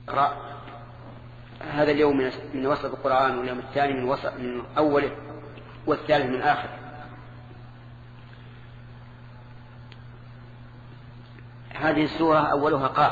اقرأ هذا اليوم من وسط القرآن، واليوم الثاني من أوله، والثالث من آخره. هذه السورة أولها قاف،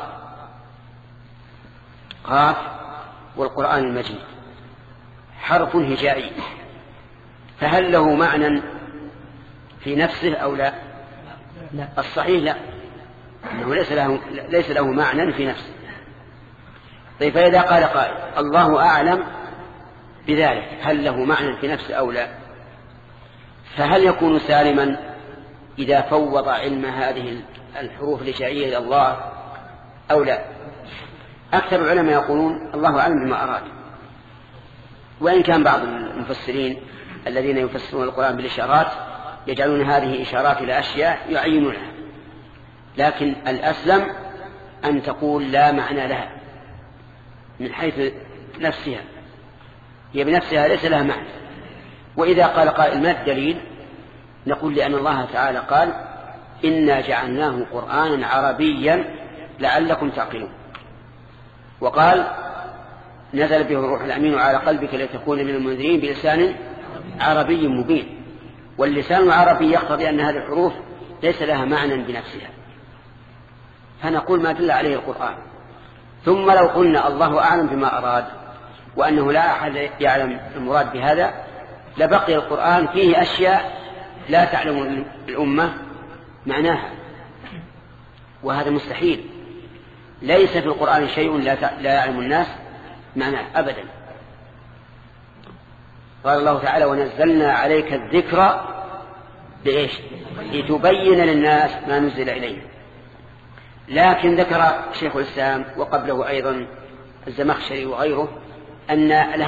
قاف والقرآن المجيد حرف هجائي، فهل له معنى في نفسه أو لا؟ لا. الصحيح لا، إنه ليس له معنى في نفسه. طيب فإذا قال قائل الله أعلم بذلك، هل له معنى في نفسه أو لا؟ فهل يكون سالما إذا فوض علم هذه الحروف الهجائية إلى الله أو لا؟ أكثر العلماء يقولون الله أعلم بما أراد، وإن كان بعض المفسرين الذين يفسرون القرآن بالإشارات يجعلون هذه إشارات إلى أشياء يعينونها، لكن الأسلم أن تقول لا معنى لها من حيث نفسها، هي بنفسها ليس لها معنى. وإذا قال قائل ما الدليل؟ نقول لأن الله تعالى قال إنا جعلناه قرآنا عربيا لعلكم تعقلون، وقال نزل به الروح الأمين على قلبك لتكون من المنذرين بلسان عربي مبين. واللسان العربي يقتضي أن هذه الحروف ليس لها معنى بنفسها، فنقول ما دل عليه القرآن. ثم لو قلنا الله أعلم بما أراد وأنه لا أحد يعلم المراد بهذا لبقي القرآن فيه أشياء لا تعلم الأمة معناها، وهذا مستحيل. ليس في القرآن شيء لا يعلم الناس معناه أبدا. قال الله تعالى ونزلنا عليك الذكر بإيش؟ لتبين للناس ما نزل إليه. لكن ذكر شيخ الإسلام وقبله أيضا الزمخشري وغيره أن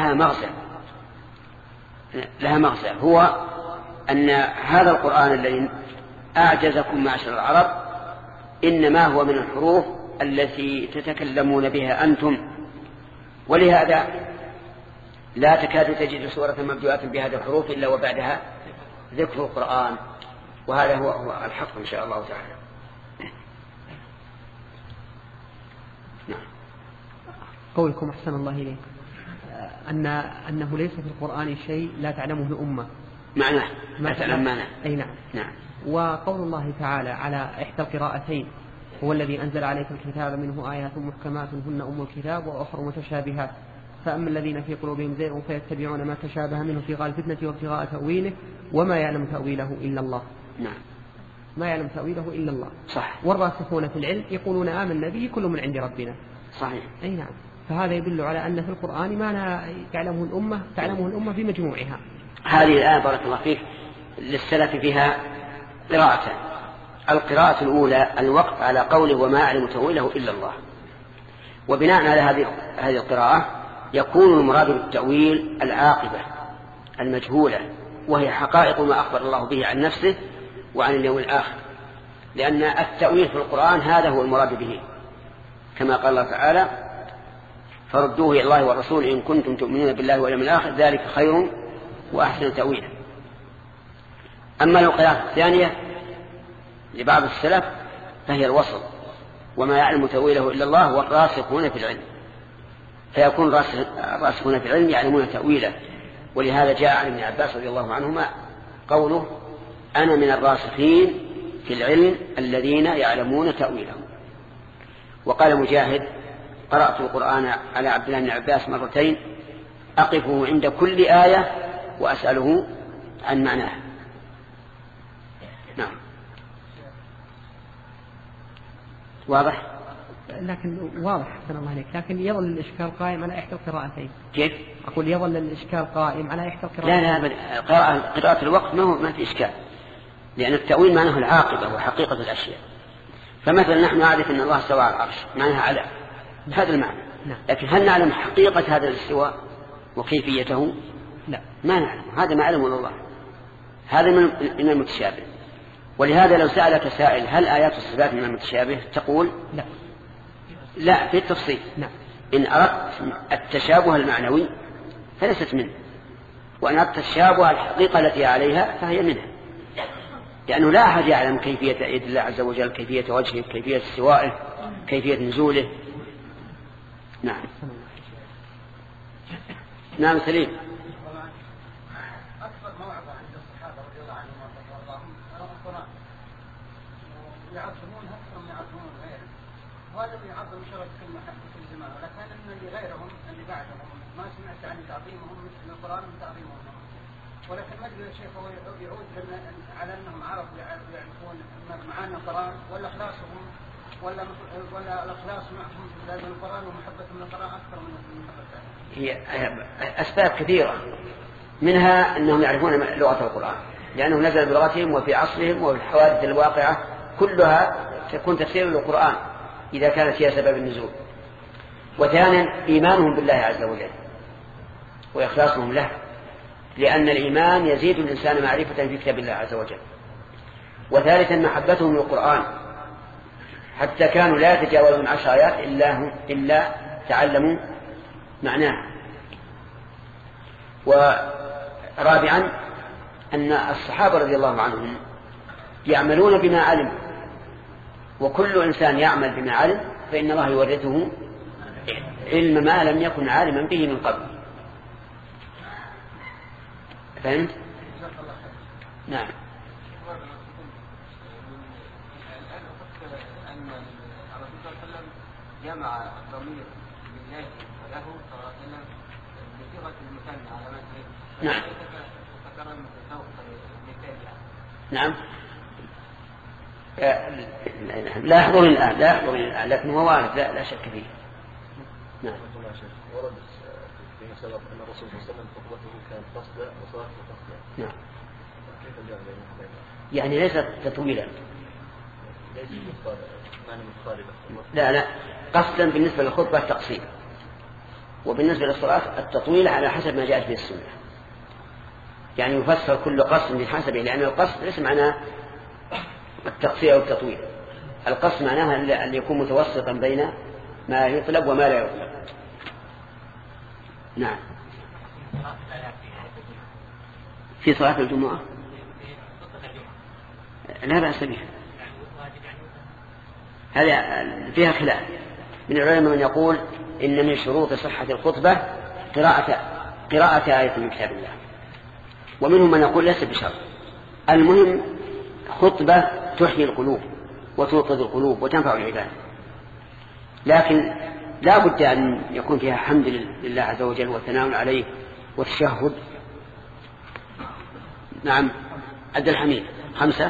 لها مغزى، هو أن هذا القرآن الذي أعجزكم معشر العرب إنما هو من الحروف التي تتكلمون بها أنتم، ولهذا لا تكاد تجد سورة مبدوءة بهذه الحروف إلا وبعدها ذكر القرآن، وهذا هو الحق إن شاء الله تعالى. قولكم أحسن الله إليك أنه ليس في القرآن شيء لا تعلمه الأمة معناه ما تعلم معناه. أي نعم. وقول الله تعالى على إحدى القراءتين هو الذي أنزل عليك الكتاب منه آيات محكمات هن أم الكتاب وأخر متشابهات فأما الذين في قلوبهم زيغ فيتبعون ما تشابه منه ابتغاء الفتنة وابتغاء تأويله وما يعلم تأويله إلا الله. نعم. ما يعلم تأويله إلا الله. صح. والراسخون في العلم يقولون آمنا به كل من عند ربنا. صحيح. أي نعم. فهذا يدل على أن في القرآن ما لا تعلمه الأمة في مجموعها. هذه الآية بارك الله فيك للسلف فيها قراءتان. القراءة الأولى الوقف على قوله وما يعلم تأويله إلا الله، وبناء على هذه القراءة يكون المراد بالتأويل العاقبة المجهولة، وهي حقائق ما أخبر الله به عن نفسه وعن اليوم الآخر، لأن التأويل في القرآن هذا هو المراد به، كما قال الله تعالى فردوه إلى الله والرسول إن كنتم تؤمنون بالله واليوم الآخر ذلك خير وأحسن تأويلا. أما القراءة الثانية لبعض السلف فهي الوصل وما يعلم تأويله إلا الله والراسخون في العلم، فيكون الراسخون في العلم يعلمون تأويله. ولهذا جاء عن ابن عباس رضي الله عنهما قوله أنا من الراسخين في العلم الذين يعلمون تأويله. وقال مجاهد قرأت القرآن على عبد الله بن عباس مرتين أقفه عند كل آية وأسأله عن معناها. نعم. واضح؟ لكن واضح حسن الله عليك، لكن يظل الإشكال قائم على إحدى القراءتين. كيف؟ أقول يظل الإشكال قائم على إحدى القراءتين. لا قراءة الوقت ما في إشكال، لأن التأويل معناه العاقبة وحقيقة الأشياء. فمثلا نحن نعرف أن الله استوى على العرش معناها على هذا المعنى، لكن هل نعلم حقيقة هذا الاستواء وكيفيته؟ لا، ما نعلم. هذا ما علمه الله، هذا من المتشابه. ولهذا لو سألك سائل هل آيات الصفات من المتشابه تقول لا في التفصيل. إن أردت التشابه المعنوي فليست منه، وإن أردت التشابه الحقيقة التي عليها فهي منها، لأنه لا أحد يعلم كيفية يد الله عز وجل، كيفية وجهه، كيفية استوائه، كيفية نزوله. نعم. نعم سليم. أكثر موعظة عند الصحابة رضي الله عنهم وارضاهم القرآن، ويعظمون أكثر من يعظمون غيرهم، وهذا اللي يعظم شرف كل زمان، ولكن أن اللي غيرهم اللي بعدهم ما سمعت عن تعظيمهم مثل القرآن من تعظيمهم، ولكن ما أدري يا شيخ هو يعود على أنهم عرفوا يعرفون معاني القرآن ولا إخلاصهم ولا الإخلاص معهم في لازم القرآن ومحبتهم للقرآن أكثر من محبتهم. هي أسباب كثيرة، منها أنهم يعرفون لغة القرآن لأنه نزل بلغتهم وفي عصرهم وفي الحوادث الواقعة كلها تكون تفسير للقرآن إذا كانت هي سبب النزول. وثانيا إيمانهم بالله عز وجل وإخلاصهم له، لأن الإيمان يزيد الإنسان معرفة في كتاب الله عز وجل. وثالثا محبتهم للقرآن، حتى كانوا لا يتجاوزون 10 آيات إلا تعلموا معناه. ورابعا أن الصحابة رضي الله عنهم يعملون بما علم، وكل إنسان يعمل بما علم فإن الله يورثه علم ما لم يكن عالما به من قبل. فهمت؟ نعم. جمع الضمير بالله وله صراحنا بصيغة المثنى على مثل. نعم. نعم. لا يحضرني الآن لكن هو وارد لا شك فيه. نعم. ورد في سبب أن الرسول صلى الله عليه وسلم خطبته كانت قصدا وصلاته قصدا. نعم. كيف الجمع بين يعني ليست تطويلا. ليست معنى مخالفة. لا قصدا بالنسبة للخطبة التقصير، وبالنسبة للصلاة التطويل على حسب ما جاءت به السنة. يعني يفسر كل قصد بحسبه، لأن القصد ليس معناه التقصير أو التطويل. القصد معناها أن يكون متوسطا بين ما يطلب وما لا يطلب. نعم. في صلاة الجمعة لا بأس بها، هذا فيها خلاف من العلماء من يقول إن من شروط صحة الخطبة قراءة آية من كتاب الله، ومنهم من يقول ليس بشرط. المهم خطبة تحيي القلوب وتوقظ القلوب وتنفع العباد، لكن لا بد أن يكون فيها حمد لله عز وجل والثناء عليه والتشهد. نعم. عبد الحميد 5.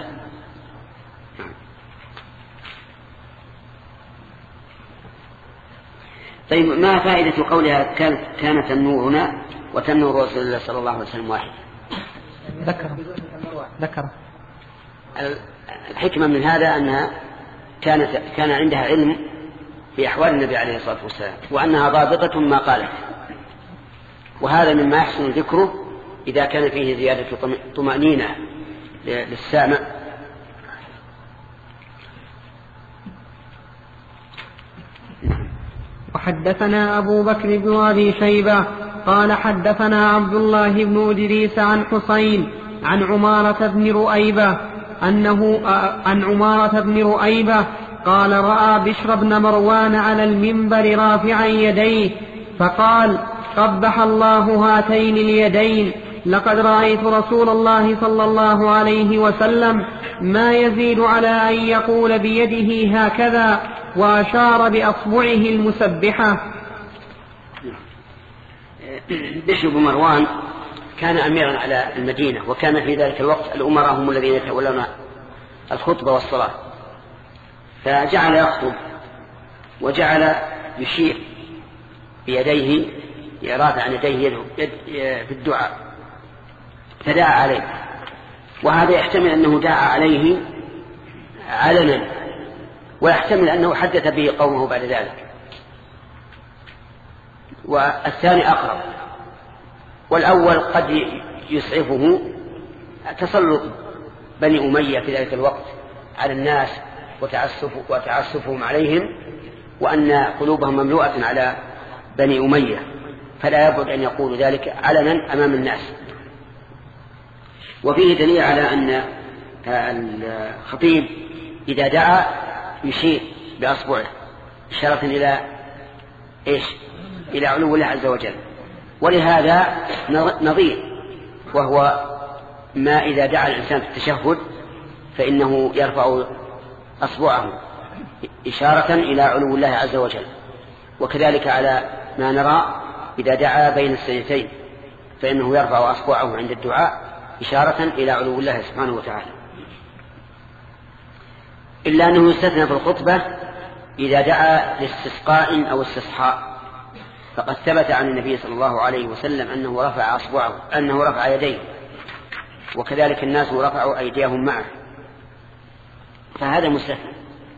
طيب ما فائدة قولها كانت تنورنا وتنور رسول الله صلى الله عليه وسلم واحد؟ ذكر الحكمة من هذا أنها كان عندها علم بأحوال النبي عليه الصلاة والسلام، وأنها ضابطة ما قالت، وهذا مما يحسن ذكره إذا كان فيه زيادة طمأنينة للسامع. وحدثنا أبو بكر بن أبي شيبة قال حدثنا عبد الله بن إدريس عن حسين عن عمارة بن رؤيبة قال رأى بشر بن مروان على المنبر رافعا يديه فقال قبح الله هاتين اليدين، لقد رأيت رسول الله صلى الله عليه وسلم ما يزيد على أن يقول بيده هكذا، وأشار بأصبعه المسبحة. بشر بن مروان كان أميرا على المدينة، وكان في ذلك الوقت الأمراء هم الذين يتولون الخطبة والصلاة، فجعل يخطب وجعل يشير بيديه رافعا عن يديه في الدعاء، فدعا عليه، وهذا يحتمل أنه دعا عليه علنا، ويحتمل أنه حدث به قومه بعد ذلك، والثاني أقرب. والأول قد يسعفه تسلط بني أمية في ذلك الوقت على الناس وتعسفهم عليهم، وأن قلوبهم مملوءة على بني أمية، فلا يبعد أن يقول ذلك علنا أمام الناس. وفيه دليل على أن الخطيب إذا دعا يشير بأصبعه إشارة إيش؟ إلى علو الله عز وجل. ولهذا نظير، وهو ما إذا دعا الإنسان في التشهد فإنه يرفع أصبعه إشارة إلى علو الله عز وجل. وكذلك على ما نرى إذا دعا بين السجدتين فإنه يرفع أصبعه عند الدعاء إشارة إلى علو الله سبحانه وتعالى، إلا أنه يستثنى في الخطبة إذا دعا لاستسقاء أو استصحاء، فقد ثبت عن النبي صلى الله عليه وسلم أنه رفع أصبعه، أنه رفع يديه، وكذلك الناس رفعوا أيديهم معه، فهذا مستثنى.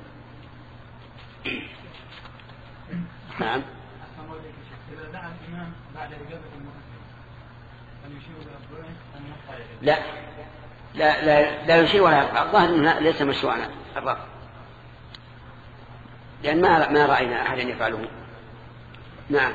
نعم. لا لا لا, لا يشير ولا يرفع، الظاهر أنه ليس مشروعا الرفع، لأن ما رأينا أحدا يفعله. نعم.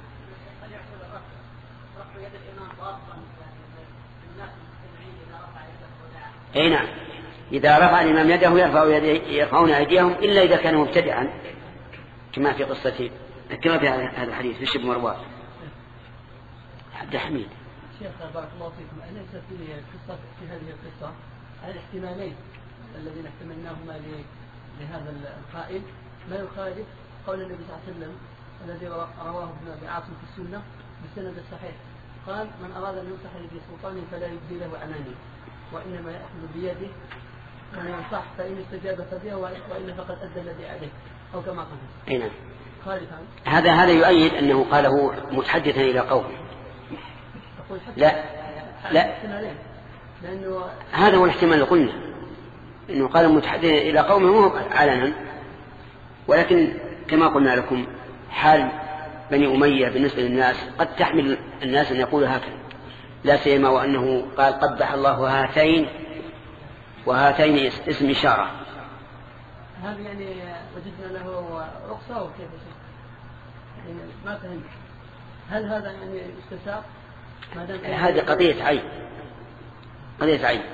أي نعم، إذا رفع الإمام يده يرفعون أيديهم إلا إذا كان مبتدعا، كما في قصة كما في هذا الحديث في شبه مروان. عبد الحميد. شيخ بارك الله فيكم، أليس في هذه القصة الاحتمالين الذين احتملناهما لهذا القائل ما يخالف قول النبي صلى الله عليه وسلم الذي رواه ابن أبي عاصم في السنة بالسند الصحيح، قال: من أراد أن ينصح لذي سلطان فلا يبدي له عناني، وإنما يأخذ بيده ومن ينصح فإن استجاب فبه وإن فقد أدى الذي عليه، أو كما قال. أي نعم. هذا يؤيد أنه قاله متحدثا إلى قومه. لا لا، هذا هو الاحتمال اللي قلنا، أنه قال متحدثا إلى قومه مو علنا، ولكن كما قلنا لكم حال بني أمية بالنسبة للناس قد تحمل الناس أن يقولوا هكذا، لا سيما وأنه قال قبح الله هاتين، وهاتين اسم إشارة. هذا يعني وجدنا له رخصة وكيف يعني ما فهمت، هل هذا يعني استساق؟ هذه قضية عين، قضية عين.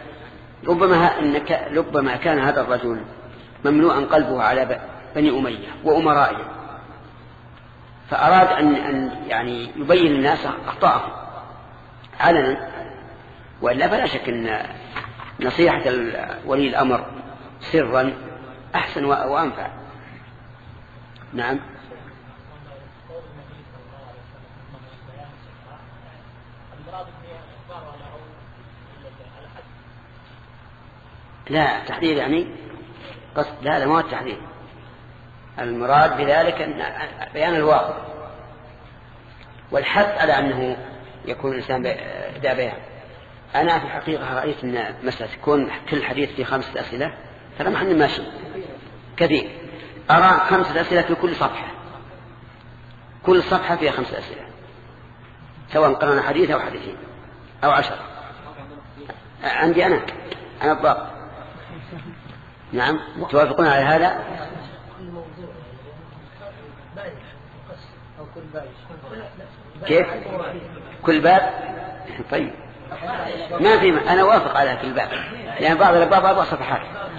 ربما كان هذا الرجل مملوءا قلبه على بني أمية وأمرائهم، فأراد أن يعني يبين للناس أخطاءهم علنا، وإلا فلا شك أن نصيحة ولي الأمر سرا أحسن وأنفع. نعم. لا تحذير يعني قصد، لا ما هو التحذير، المراد بذلك بيان الواقع والحث على أنه يكون الإنسان ذا بيان. أنا في الحقيقة رأيت أن مسألة تكون كل حديث في 5 أسئلة ترى محن ماشي كثير، أرى 5 أسئلة في كل صفحة، كل صفحة فيها 5 أسئلة، سواء قرأنا حديث أو حديثين أو 10. عندي أنا الضابط. نعم. توافقون على هذا؟ كيف؟ كل باب؟ طيب ما في، أنا وافق على كل باب، لأن بعض الأبواب 4 صفحات.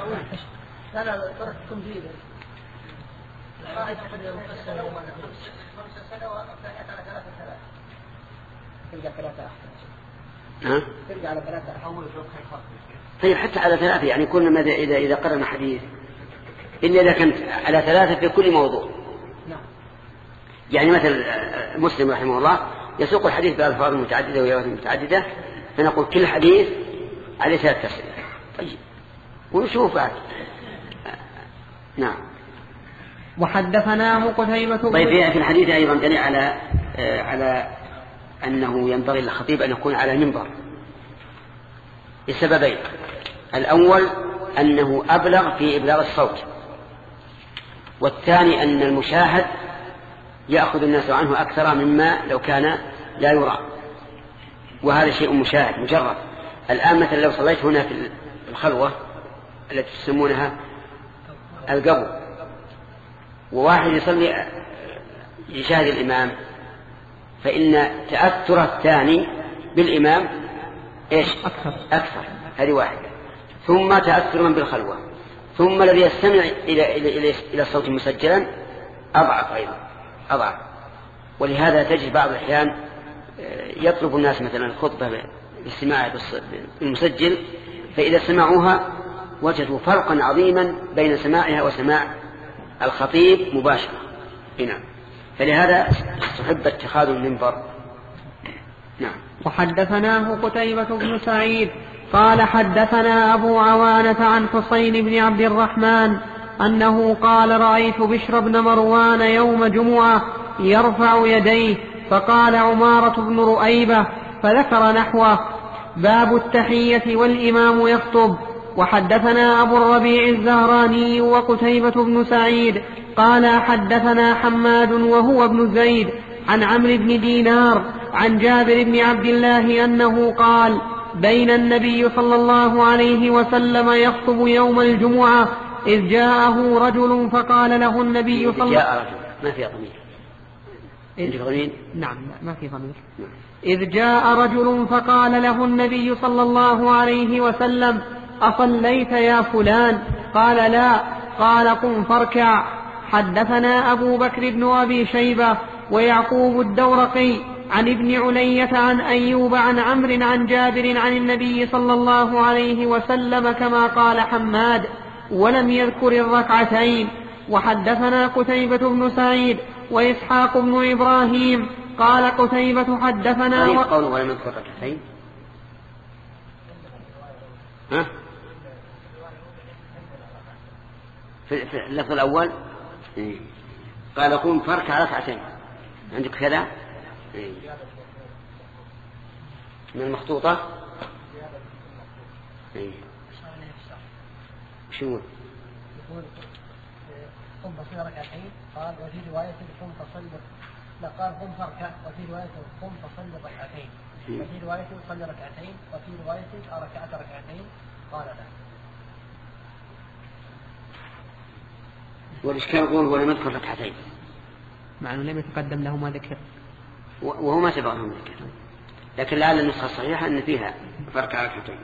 ترجع على 3 أحوال. طيب حتى على 3 يعني كل إذا قرأنا حديث إلا إذا كانت على 3 في كل موضوع. يعني مثل مسلم رحمه الله يسوق الحديث بألفاظ متعددة وروايات متعددة، فنقول كل حديث عليه 3 أسئلة. طيب ونشوف بعد. نعم. وحدثناه قتيبة. طيب في الحديث أيضا دليل على أنه ينبغي للخطيب أن يكون على المنبر لسببين: الأول أنه أبلغ في إبلاغ الصوت، والثاني أن المشاهد يأخذ الناس عنه أكثر مما لو كان لا يرى، وهذا شيء مشاهد مجرد. الآن مثلا لو صليت هنا في الخلوة التي تسمونها القبو، وواحد يصلي يشاهد الإمام، فإن تأثر الثاني بالإمام إيش؟ أكثر. هذه واحدة. ثم تأثر من بالخلوة، ثم الذي يستمع إلى الصوت مسجلا أضعف أيضا، أضعف. ولهذا تجد بعض الأحيان يطلب الناس مثلا الخطبة باستماع بالمسجل، فإذا سمعوها وجدوا فرقا عظيما بين سماعها وسماع الخطيب مباشرة. نعم. فلهذا استحب اتخاذ المنبر. نعم. وحدثناه قتيبة بن سعيد قال حدثنا أبو عوانة عن حسين بن عبد الرحمن أنه قال رأيت بشر بن مروان يوم جمعة يرفع يديه، فقال عمارة بن رؤيبة فذكر نحوه. باب التحية والإمام يخطب. وحدثنا أبو الربيع الزهراني وقتيبة بن سعيد قال حدثنا حماد وهو ابن زيد عن عمرو بن دينار عن جابر بن عبد الله أنه قال بين النبي صلى الله عليه وسلم يخطب يوم الجمعة إذ جاءه رجل فقال له النبي صلى الله عليه وسلم ما في ضمير. نعم ما في ضمير. إذ جاء رجل فقال له النبي صلى الله عليه وسلم أصليت يا فلان؟ قال لا. قال قم فاركع. حدثنا أبو بكر بن أبي شيبة ويعقوب الدورقي عن ابن علية عن أيوب عن عمرو عن جابر عن النبي صلى الله عليه وسلم كما قال حماد ولم يذكر الركعتين. وحدثنا قتيبة بن سعيد وإسحاق بن إبراهيم قال قتيبة حدثنا قوله ولم يذكر الركعتين في اللفظ الأول قال قم فاركع ركعتين. عندك كذا من المخطوطة شو يقول قم فصل ركعتين قال وفي رواية قم فصل لا قال قم فاركع وفي رواية قم فصل ركعتين وفي رواية صل ركعتين وفي رواية ركعت ركعتين قال لا. والإشكال يقول ولم يذكر ركعتين مع أنه لم يتقدم له ما ذكر وهو ما سبق لهم ذكر، لكن لعل النسخة الصحيحة أن فيها فرق ركعتين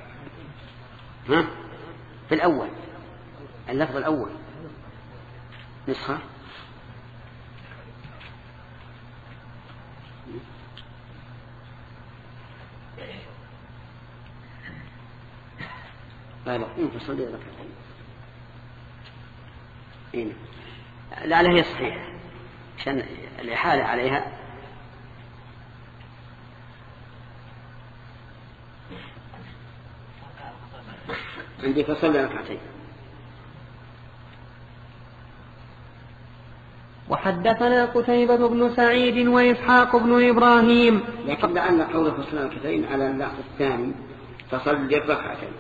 في الأول اللفظ الأول نسخة قال فصلي ركعتين لعل هي صحيحة عشان الإحالة عليها. عندي فصلي ركعتين. وحدثنا قتيبة بن سعيد وإسحاق بن إبراهيم لكن لعل قول فصلي ركعتين على اللفظ الثاني فصلي الركعتين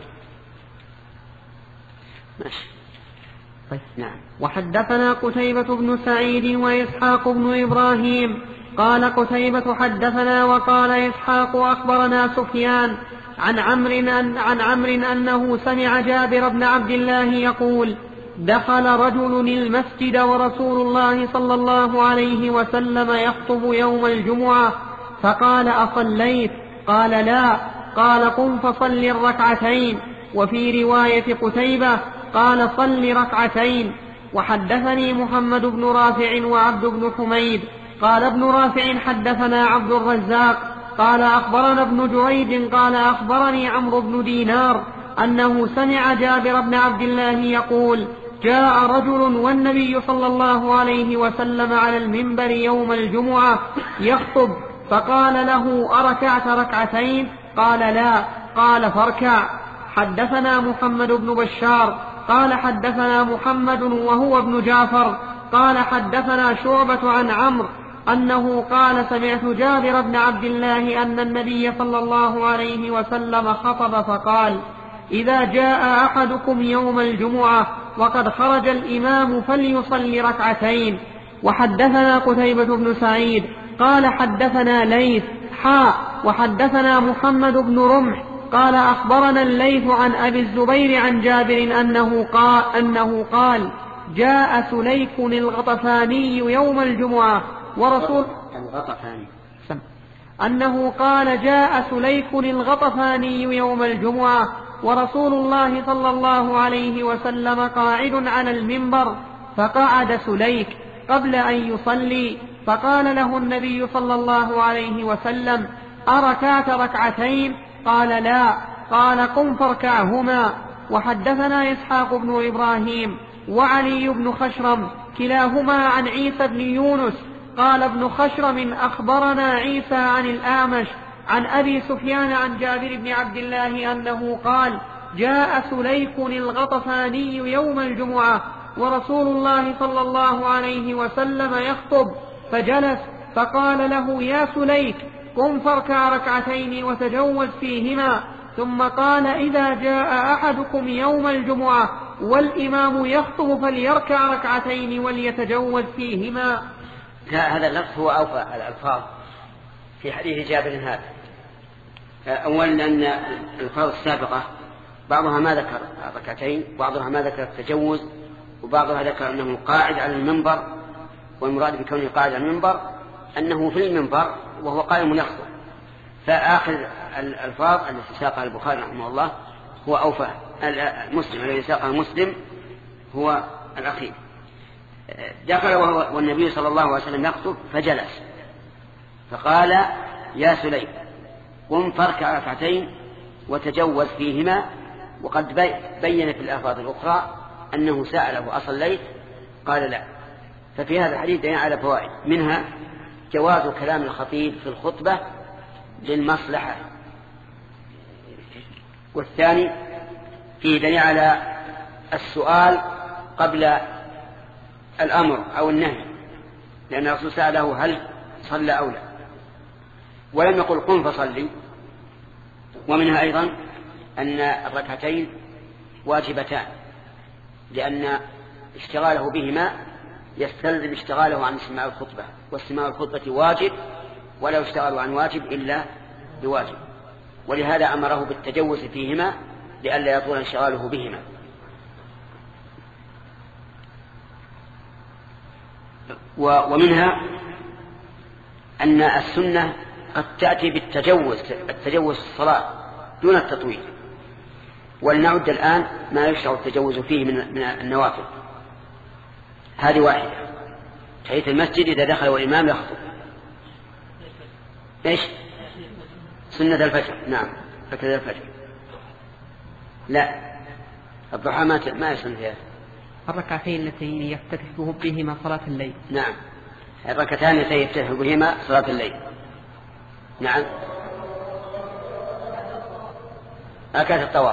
ماشي. نعم. وحدثنا قتيبة بن سعيد وإسحاق بن إبراهيم قال قتيبة حدثنا وقال إسحاق أخبرنا سفيان عن عمرو أنه سمع جابر بن عبد الله يقول دخل رجل المسجد ورسول الله صلى الله عليه وسلم يخطب يوم الجمعة فقال أصليت؟ قال لا. قال قم فصل الركعتين. وفي رواية قتيبة قال صل ركعتين. وحدثني محمد بن رافع وعبد بن حميد قال ابن رافع حدثنا عبد الرزاق قال أخبرنا ابن جريج قال أخبرني عمرو بن دينار أنه سمع جابر بن عبد الله يقول جاء رجل والنبي صلى الله عليه وسلم على المنبر يوم الجمعة يخطب فقال له أركعت ركعتين؟ قال لا. قال فاركع. حدثنا محمد بن بشار قال حدثنا محمد وهو ابن جعفر قال حدثنا شعبة عن عمرو أنه قال سمعت جابر بن عبد الله أن النبي صلى الله عليه وسلم خطب فقال إذا جاء أحدكم يوم الجمعة وقد خرج الإمام فليصلي ركعتين. وحدثنا قتيبة بن سعيد قال حدثنا ليث وحدثنا محمد بن رمح قال أخبرنا الليث عن أبي الزبير عن جابر أنه قال جاء سليك الغطفاني يوم الجمعة ورسول أنه قال جاء سليك الغطفاني يوم الجمعة ورسول الله صلى الله عليه وسلم قاعد على المنبر فقعد سليك قبل أن يصلي فقال له النبي صلى الله عليه وسلم: أركعت ركعتين؟ قال: لا. قال: قم فاركعهما. وحدثنا إسحاق بن إبراهيم وعلي بن خشرم كلاهما عن عيسى بن يونس قال ابن خشرم: أخبرنا عيسى عن الأعمش عن أبي سفيان عن جابر بن عبد الله أنه قال: جاء سليك الغطفاني يوم الجمعة ورسول الله صلى الله عليه وسلم يخطب، فجلس فقال له: يا سليك، قم فاركع ركعتين وتجوز فيهما. ثم قال: إذا جاء أحدكم يوم الجمعة والإمام يخطب فليركع ركعتين وليتجوز فيهما. هذا اللفظ هو أوفى الألفاظ في حديث جابر هذا. أولا أن الألفاظ السابقة بعضها ما ذكر ركعتين، بعضها ما ذكر التجوز، وبعضها ذكر أنه قاعد على المنبر، والمراد بكونه قاعد على المنبر أنه في المنبر وهو قائم يخطب. فآخر الألفاظ التي ساقها البخاري رحمه الله هو أوفى. المسلم الذي ساقها مسلم هو الأخير. دخل والنبي صلى الله عليه وسلم يخطب فجلس فقال: يا سليم، قم فاركع ركعتين وتجوز فيهما. وقد بين في الألفاظ الأخرى أنه سأله: أصليت؟ قال: لا. ففي هذا الحديث دليل على فوائد، منها جواز كلام الخطيب في الخطبة للمصلحة، والثاني فيه دليل على السؤال قبل الأمر أو النهي، لأن الرسول سأله: هل صلى أو لا؟ ولم يقل: قم فصلي. ومنها أيضا أن الركعتين واجبتان، لأن اشتغاله بهما يستلزم اشتغاله عن استماع الخطبة، واستماع الخطبة واجب ولا يشتغل عن واجب إلا بواجب، ولهذا أمره بالتجوز فيهما لئلا يطول انشغاله بهما. ومنها أن السنة قد تأتي التجوز في الصلاة دون التطويل. ولنعد الآن ما يشرع التجوز فيه من النوافل. هذه واحدة: تحية المسجد إذا دخل والإمام يخطب. إيش؟ سنة الفجر. نعم، ركعة الفجر. لا، الضحى ما يسن فيها. الركعتين التي يفتتح بهما صلاة الليل. نعم، الركعتان التي يفتتح بهما صلاة الليل. نعم، ركعة الطواف.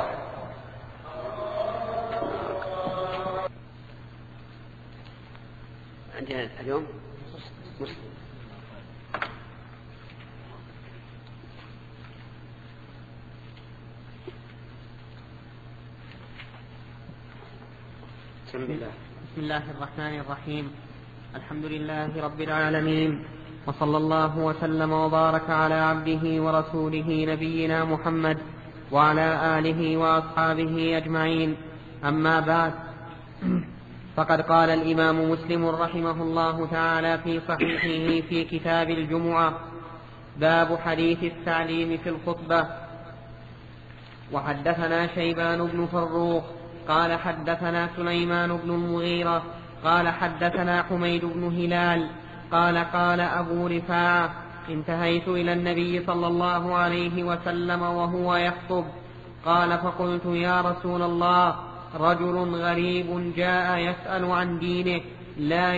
عندنا اليوم مسلم. بسم الله الرحمن الرحيم. الحمد لله رب العالمين، وصلى الله وسلم وبارك على عبده ورسوله نبينا محمد وعلى آله وأصحابه أجمعين. أما بعد، فقد قال الإمام مسلم رحمه الله تعالى في صحيحه في كتاب الجمعة: باب حديث التعليم في الخطبة. وحدثنا شيبان بن فروخ قال حدثنا سليمان بن المغيرة قال حدثنا حميد بن هلال قال قال أبو رفاعة: انتهيت إلى النبي صلى الله عليه وسلم وهو يخطب، قال: فقلت: يا رسول الله، رجل غريب جاء يسأل عن دينه لا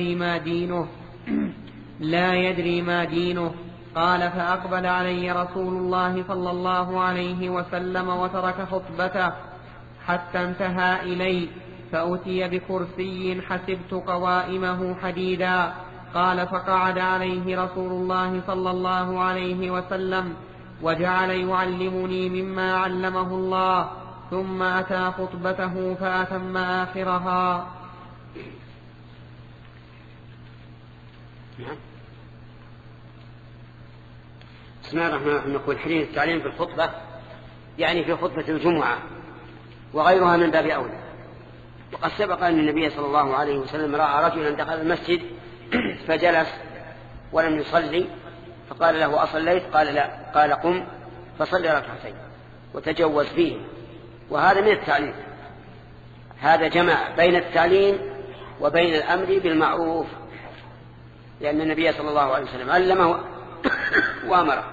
يدري ما دينه. قال: فأقبل علي رسول الله صلى الله عليه وسلم وترك خطبته حتى انتهى إلي، فأتي بكرسي حسبت قوائمه حديدا. قال: فقعد عليه رسول الله صلى الله عليه وسلم وجعل يعلمني مما علمه الله، ثم أتى خطبته فأتم آخرها. بسم الله الرحمن الرحيم. نقول حديث التعليم في الخطبة يعني في خطبة الجمعة وغيرها من باب أولى. وقد سبق أن النبي صلى الله عليه وسلم رأى رجلا دخل المسجد فجلس ولم يصلي، فقال له: أصليت؟ قال: لا. قال: قم فصلي ركعتين وتجوز فيه. وهذا من التعليم، هذا جمع بين التعليم وبين الأمر بالمعروف، لأن النبي صلى الله عليه وسلم علمه وأمره.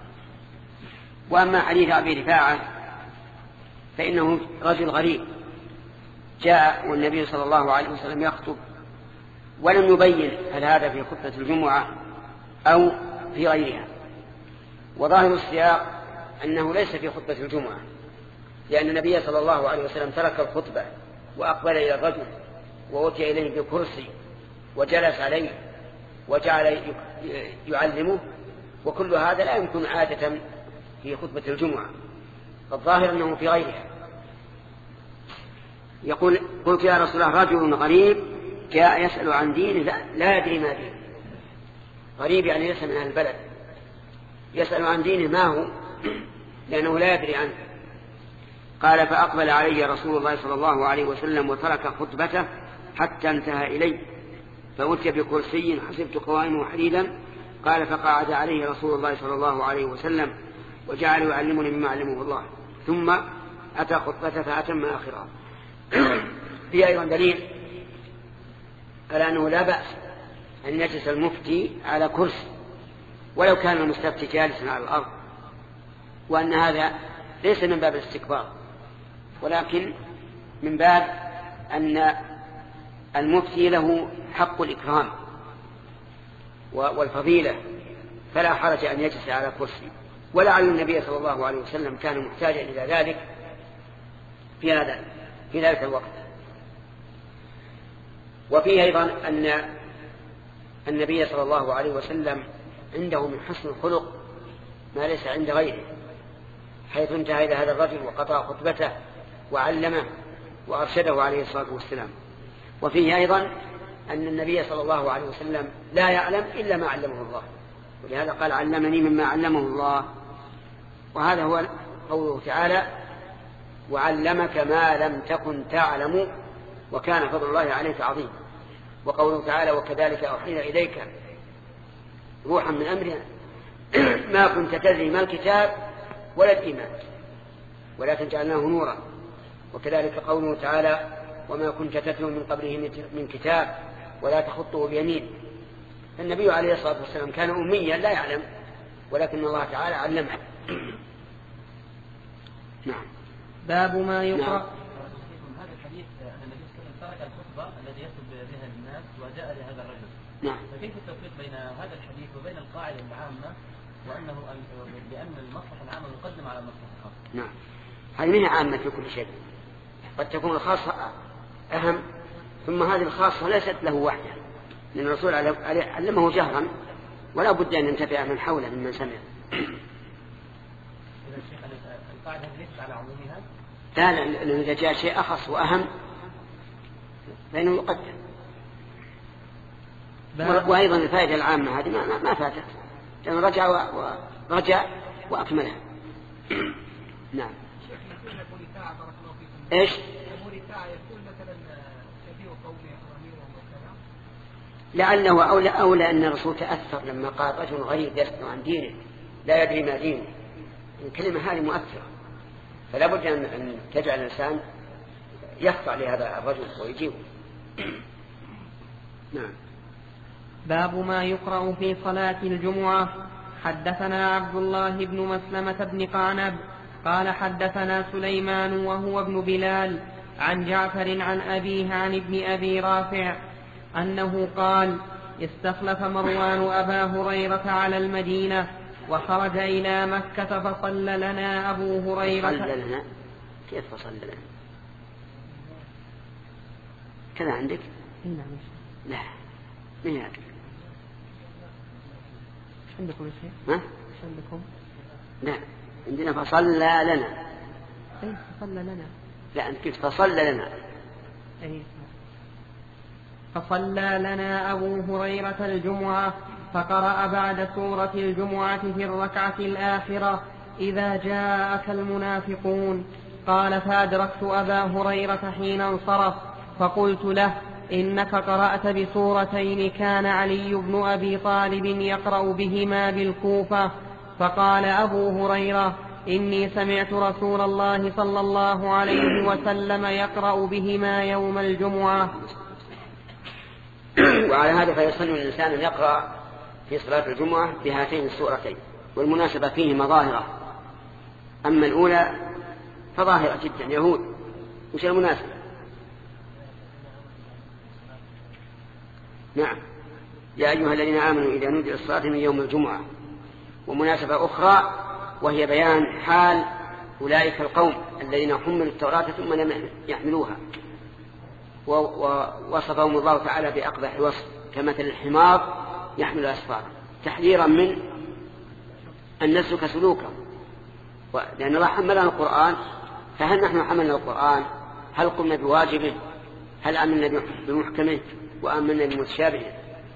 وأما حديث أبي رفاعة فإنه رجل غريب جاء والنبي صلى الله عليه وسلم يخطب ولم يبين هل هذا في خطبة الجمعة أو في غيرها. وظاهر السياق أنه ليس في خطبة الجمعة، لأن النبي صلى الله عليه وسلم ترك الخطبة وأقبل إلى الرجل وأتي إليه بكرسي وجلس عليه وجعل يعلمه، وكل هذا لا يمكن عادة في خطبة الجمعة، فالظاهر أنه في غيرها. يقول: قلت يا رسول الله رجل غريب جاء يسأل عن دينه لا يدري ما دينه. غريب يعني ليس من أهل البلد، يسأل عن دينه ما هو، لأنه لا يدري عنه. قال: فأقبل علي رسول الله صلى الله عليه وسلم وترك خطبته حتى انتهى إلي، فأتي بكرسي حسبت قوائمه حديدا. قال: فقعد عليه رسول الله صلى الله عليه وسلم وجعل يعلمني مما علمه الله، ثم أتى خطبته فأتم آخرها. في أيضا دليل على أنه لا بأس أن يجلس المفتي على كرسي ولو كان المستفتي جالسا على الأرض، وأن هذا ليس من باب الاستكبار، ولكن من باب أن المفتي له حق الإكرام والفضيلة، فلا حرج أن يجلس على كرسي. ولعل النبي صلى الله عليه وسلم كان محتاجا إلى ذلك في ذلك الوقت. وفيه أيضا أن النبي صلى الله عليه وسلم عنده من حسن الخلق ما ليس عند غيره، حيث انتهى إلى هذا الرجل وقطع خطبته وعلمه وأرشده عليه الصلاة والسلام. وفيه أيضا أن النبي صلى الله عليه وسلم لا يعلم إلا ما علمه الله، ولهذا قال: علمني مما علمه الله. وهذا هو قوله تعالى: وعلمك ما لم تكن تعلم وكان فضل الله عليك عظيم. وقوله تعالى: وكذلك أوحينا إليك روحا من أمرنا ما كنت تدري ما الكتاب ولا الإيمان ولكن جعلناه نورا. وكذلك قوله تعالى: وما كنت تتلو من قبله من كتاب ولا تخطه بيمين. النبي عليه الصلاة والسلام كان أميا لا يعلم، ولكن الله تعالى علمه. نعم. باب ما يقرأ. نعم. هذا الحديث أن النبي صلى الله عليه وسلم ترك الخطبة الذي يخطب بها الناس وجاء لهذا الرجل. نعم. فكيف التوفيق بين هذا الحديث وبين القاعدة العامة وأنه بأن المصلحة العامة يقدم على المصلحة الخاصة؟ نعم. هذه منها عامة في كل شيء، قد تكون الخاصة أهم، ثم هذه الخاصة ليست له وحده، لأن الرسول علمه جهرا ولا بد أن ينتفع من حوله ممن سمع. القاعدة ليست على عمومها؟ لا، لأنه إذا جاء شيء أخص وأهم فإنه يقدم. وأيضا الفائدة العامة هذه ما فاتت، لأنه رجع وأكملها. نعم. إيش؟ لعله أولى أن الرسول تأثر لما قال رجل غريب يسأل عن دينه لا يدري ما دينه. الكلمة هذه مؤثرة، فلا بد أن تجعل الإنسان يخضع لهذا الرجل ويجيبه. نعم. باب ما يقرأ في صلاة الجمعة. حدثنا عبد الله بن مسلمة بن قعنب قال حدثنا سليمان وهو ابن بلال عن جعفر عن أبيه عن ابن أبي رافع أنه قال: استخلف مروان أبا هريرة على المدينة وخرج إلى مكة فصلى لنا أبو هريرة. فصلى لنا؟ كيف فصلى لنا؟ كذا عندك؟ لا، من هذا؟ عندكم شيء؟ ها؟ عندكم؟ لا، عندنا فصلى لنا. أي فصلى لنا. لا، أنت كيف فصلى لنا؟ أي فصلى لنا أبو هريرة الجمعة فقرأ بعد سورة الجمعة في الركعة الآخرة: إذا جاءك المنافقون. قال: فأدركت أبا هريرة حين انصرف فقلت له: إنك قرأت بسورتين كان علي بن أبي طالب يقرأ بهما بالكوفة. فقال أبو هريرة: إني سمعت رسول الله صلى الله عليه وسلم يقرأ بهما يوم الجمعة. وعلى هذا فيصل الإنسان أن يقرأ في صلاة الجمعة بهاتين السورتين، والمناسبة فيهما ظاهرة. أما الأولى فظاهرة جدا، يهود، وش المناسبة؟ نعم، يا أيها الذين آمنوا إذا نودي للصلاة من يوم الجمعة. ومناسبة أخرى وهي بيان حال أولئك القوم الذين حملوا التوراة ثم لم يحملوها، ووصفهم الله تعالى بأقبح الوصف كمثل الحمار يحمل أسفارا، تحذيرا من أن نسلك سلوكه، لأن الله حملنا القرآن. فهل نحن حملنا القرآن؟ هل قمنا بواجبه؟ هل آمنا بمحكمه وآمنا بمتشابهه؟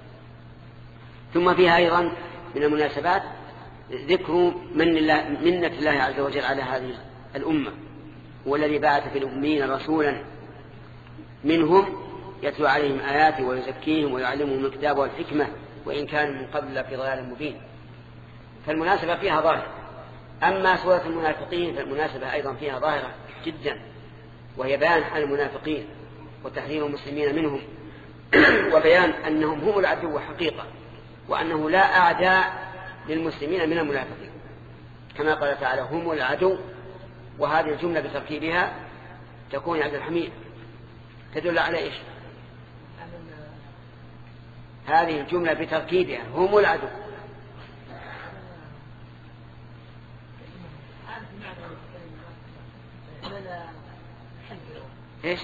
ثم فيها أيضا من المناسبات ذكر منة الله عز وجل على هذه الأمة، والذي بعث في الأمين رسولا منهم يتلو عليهم آياته ويزكيهم ويعلمهم الكتاب والحكمة وإن كانوا من قبل في ضلال مبين. فالمناسبة فيها ظاهرة. أما سورة المنافقين فالمناسبة أيضا فيها ظاهرة جدا، وهي بيان حال المنافقين وتحذير المسلمين منهم وبيان أنهم هم العدو حقيقة، وأنه لا أعداء للمسلمين من المنافقين، كما قال تعالى هم العدو. وهذه الجملة بتركيبها تكون عبد الحميد تدل على إيش؟ هذه الجملة بتركيبها هم العدو إيش؟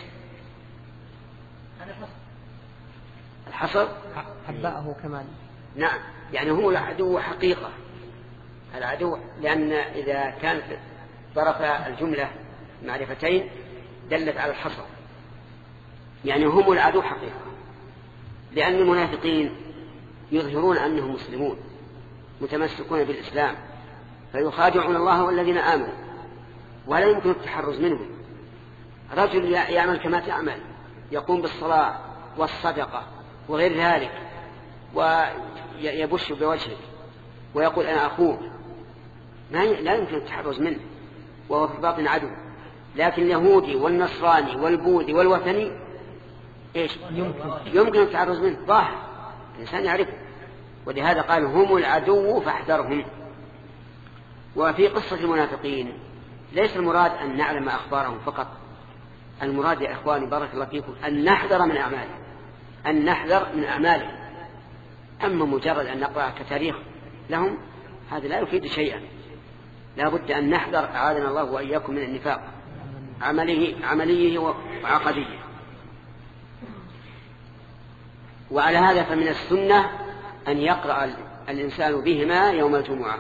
الحصر حباءه كمان. نعم، يعني هم العدو حقيقة، العدو، لأن إذا كانت طرف الجملة معرفتين دلت على الحصر، يعني هم العدو حقيقة، لأن المنافقين يظهرون أنهم مسلمون متمسكون بالإسلام فيخادعون الله والذين آمنوا، ولا يمكن التحرز منهم. رجل يعمل كما تعمل، يقوم بالصلاة والصدقة وغير ذلك ويبش بوجهه ويقول أنا أخوه، لا يمكن التحرز منه وهو في باطن عدو. لكن اليهودي والنصراني والبوذي والوثني إيش؟ يمكن التحرز منه، ظاهر الإنسان يعرفه، ولهذا قال هم العدو فاحذرهم. وفي قصة المنافقين ليس المراد أن نعلم أخبارهم فقط، المراد يا إخواني بارك الله فيكم أن نحذر من أعمالهم، أن نحذر من أعمالهم. أما مجرد أن نقرأ كتاريخ لهم هذا لا يفيد شيئا، لا بد أن نحذر أعاذنا الله وإياكم من النفاق عمليه وعقديه. وعلى هذا فمن السنة أن يقرأ الإنسان بهما يوم الجمعة.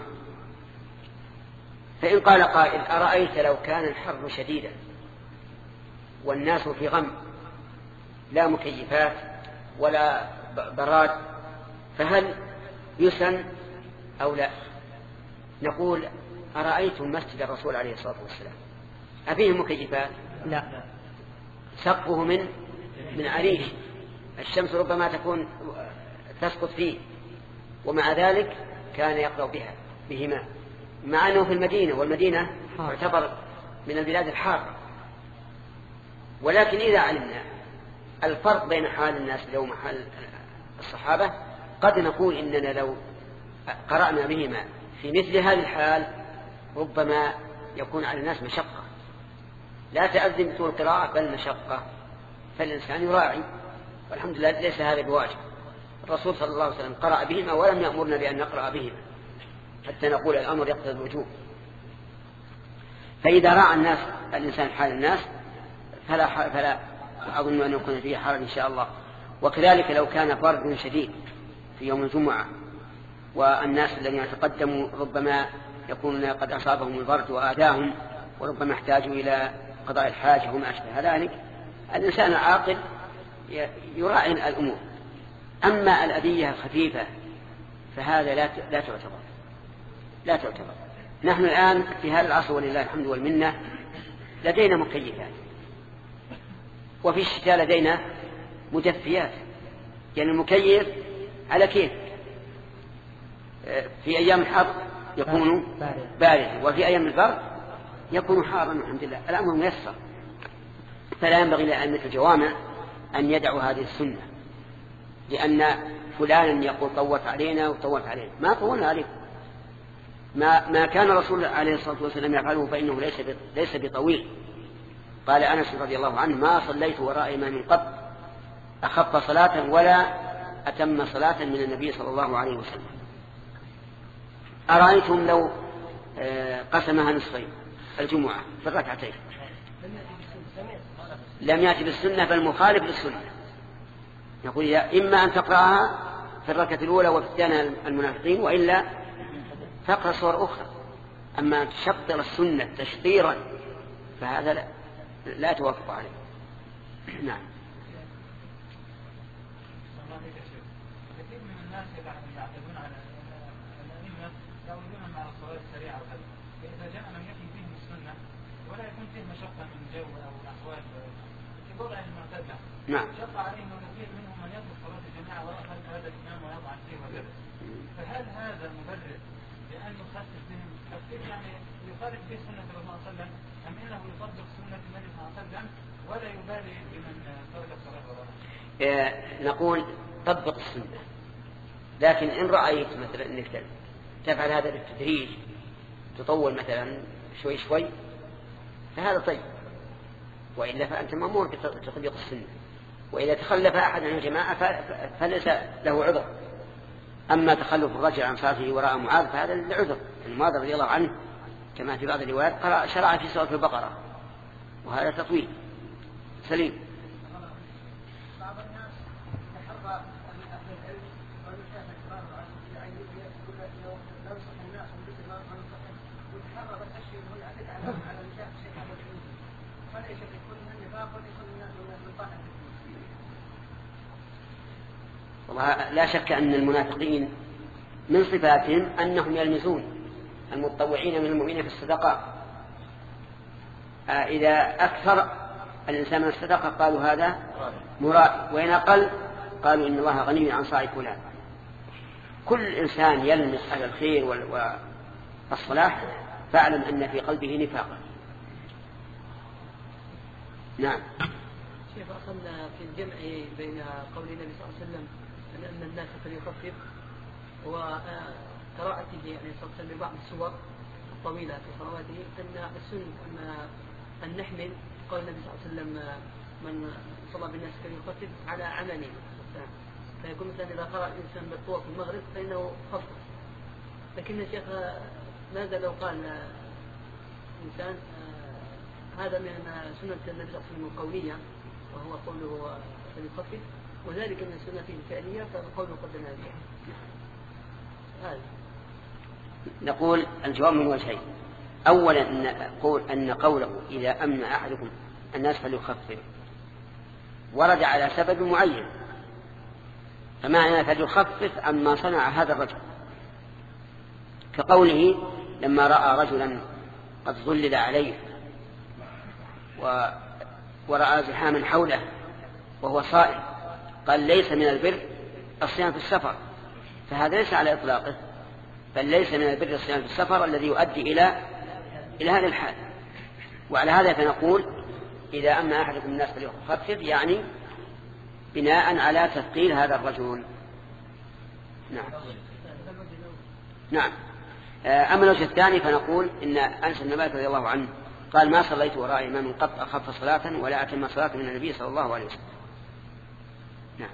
فإن قال قائل أرأيت لو كان الحر شديدا والناس في غم لا مكيفات ولا براد فهل يسن أو لا؟ نقول أرأيتم مسجد الرسول عليه الصلاة والسلام أفيه مكيفات؟ لا. سقفه من عريش، الشمس ربما تكون تسقط فيه، ومع ذلك كان يقرأ بهما، مع أنه في المدينة، والمدينة تعتبر من البلاد الحارة. ولكن إذا علمنا الفرق بين حال الناس اليوم وحال الصحابة قد نقول إننا لو قرأنا بهما في مثل هذه الحال ربما يكون على الناس مشقة، لا تأذن طول القراءة بل مشقة، فالإنسان يراعي. والحمد لله ليس هذا بواجب، الرسول صلى الله عليه وسلم قرأ بهما ولم يأمرنا بأن نقرأ بهما حتى نقول الأمر يقتضي الوجوب. فإذا راعى الناس الإنسان حال الناس فلا أظن أن يكون فيه حرج إن شاء الله. وكذلك لو كان برد شديد في يوم الجمعة والناس الذين تقدموا ربما يكونون قد أصابهم البرد وآذاهم وربما احتاجوا إلى قضاء الحاجة وما أشبه ذلك، الإنسان العاقل يراعي الأمور. أما الأذية الخفيفة فهذا لا تعتبر. نحن الآن في هذا العصر ولله الحمد والمنة لدينا مكيفات، وفي الشتاء لدينا مدفيات، يعني المكيف على كيف. في أيام الحر يكون بارد، وفي أيام البرد يكون حارا. الحمد لله الأمر ميسر، فلا ينبغي لأئمة الجوامع أن يدعوا هذه السنة. لأن فلانا يقول طوت علينا وطوت علينا. ما طولنا عليكم، ما كان الرسول عليه الصلاة والسلام يفعله فإنه ليس بطويل. قال أنس رضي الله عنه: ما صليت وراء إمام قط أخف صلاة ولا أتم صلاة من النبي صلى الله عليه وسلم. أرأيتم لو قسمها نصفين الجمعة في الركعتين؟ لم يأتي بالسنة بل مخالف للسنة. يقول إما أن تقرأها في الركعة الأولى وفي الثانية المنافقين، وإلا تقرأ صور أخرى. أما تشطر السنة تشطيرا فهذا لا توافق عليه. نعم. كثير من الناس يعتدون على الأئمة يعودون مع الصلاة السريعة وهذا، فإذا جاء من يحيي فيهم السنة ولا يكون فيه مشقة من جو أو أحوال في وضع المعتدة، نعم. شق عليهم وكثير منهم من يطلب صلاة الجماعة وراء خلف هذا الإمام ويضع فيه وكذا. فهل هذا مبرر لأن يخفف بهم تخفيف يعني يخالف به سنة الرسول صلى الله عليه وسلم، أم إنه يطبق سنة النبي صلى الله عليه وسلم ولا يبالي بمن ترك الصلاة وراءه؟ نقول طبق السنة، لكن إن رأيت مثلا أنك تفعل هذا بالتدريج تطول مثلا شوي شوي فهذا طيب، وإلا فأنت مأمور بتطبيق السنة. وإذا تخلف أحد عن الجماعة فليس له عذر. أما تخلف الرجل عن صلاته وراء معاذ فهذا لعذر. معاذ رضي الله عنه كما في بعض الروايات شرع في سورة البقرة، وهذا تطويل سليم. بعض الناس يتحرى أهل العلم ويشاهد إكرار يعني لو ينصح الناس ومثل ما ننصح يتحرى بس أشياء هو يعتد على مشاهد شيء هذا العلم، فليس يكون من النفاق وليس من طاعة. والله لا شك أن المنافقين من صفاتهم أنهم يلمزون المتطوعين من المؤمنين في الصدقات. إذا أكثر الإنسان من الصدقة قالوا هذا مراد، وإن أقل قالوا إن الله غني عن صاع فلان. كل إنسان يلمس على الخير والصلاح فاعلم أن في قلبه نفاقا. نعم. شيخ، أصلنا في الجمع بين قول النبي صلى الله عليه وسلم أن الناس فليخفف وقراءته يعني صلى الله عليه وسلم ببعض السور الطويلة في صلواته أن السنة أن نحمل قول النبي صلى الله عليه وسلم من صلى بالناس فليخفف على عمله، فيكون مثلا إذا قرأ الإنسان بالطوى في المغرب فإنه خفف. لكن الشيخ ماذا لو قال إنسان هذا من سنة النبي صلى الله عليه وسلم القولية وهو قوله فليخفف، وذلك من السنة الفعلية فقوله قدم هذه. نقول الجواب من وجهين. أولا أن قوله إذا أمن أحدكم الناس فليخفف ورد على سبب معين، فمعنى فليخفف عما صنع هذا الرجل، كقوله لما رأى رجلا قد ظلل عليه ورأى زحاما حوله وهو صائم قال ليس من البر الصيام في السفر، فهذا ليس على إطلاقه، بل ليس من البر الصيام في السفر الذي يؤدي إلى هذا الحال. وعلى هذا فنقول إذا أما أحدكم الناس فليخفف، يعني بناء على تثقيل هذا الرجل. نعم. أما الوجه الثاني فنقول إن أنس بن مالك رضي الله عنه قال ما صليت وراء إمام قط أخف صلاة ولا أتم صلاة من النبي صلى الله عليه وسلم. نعم.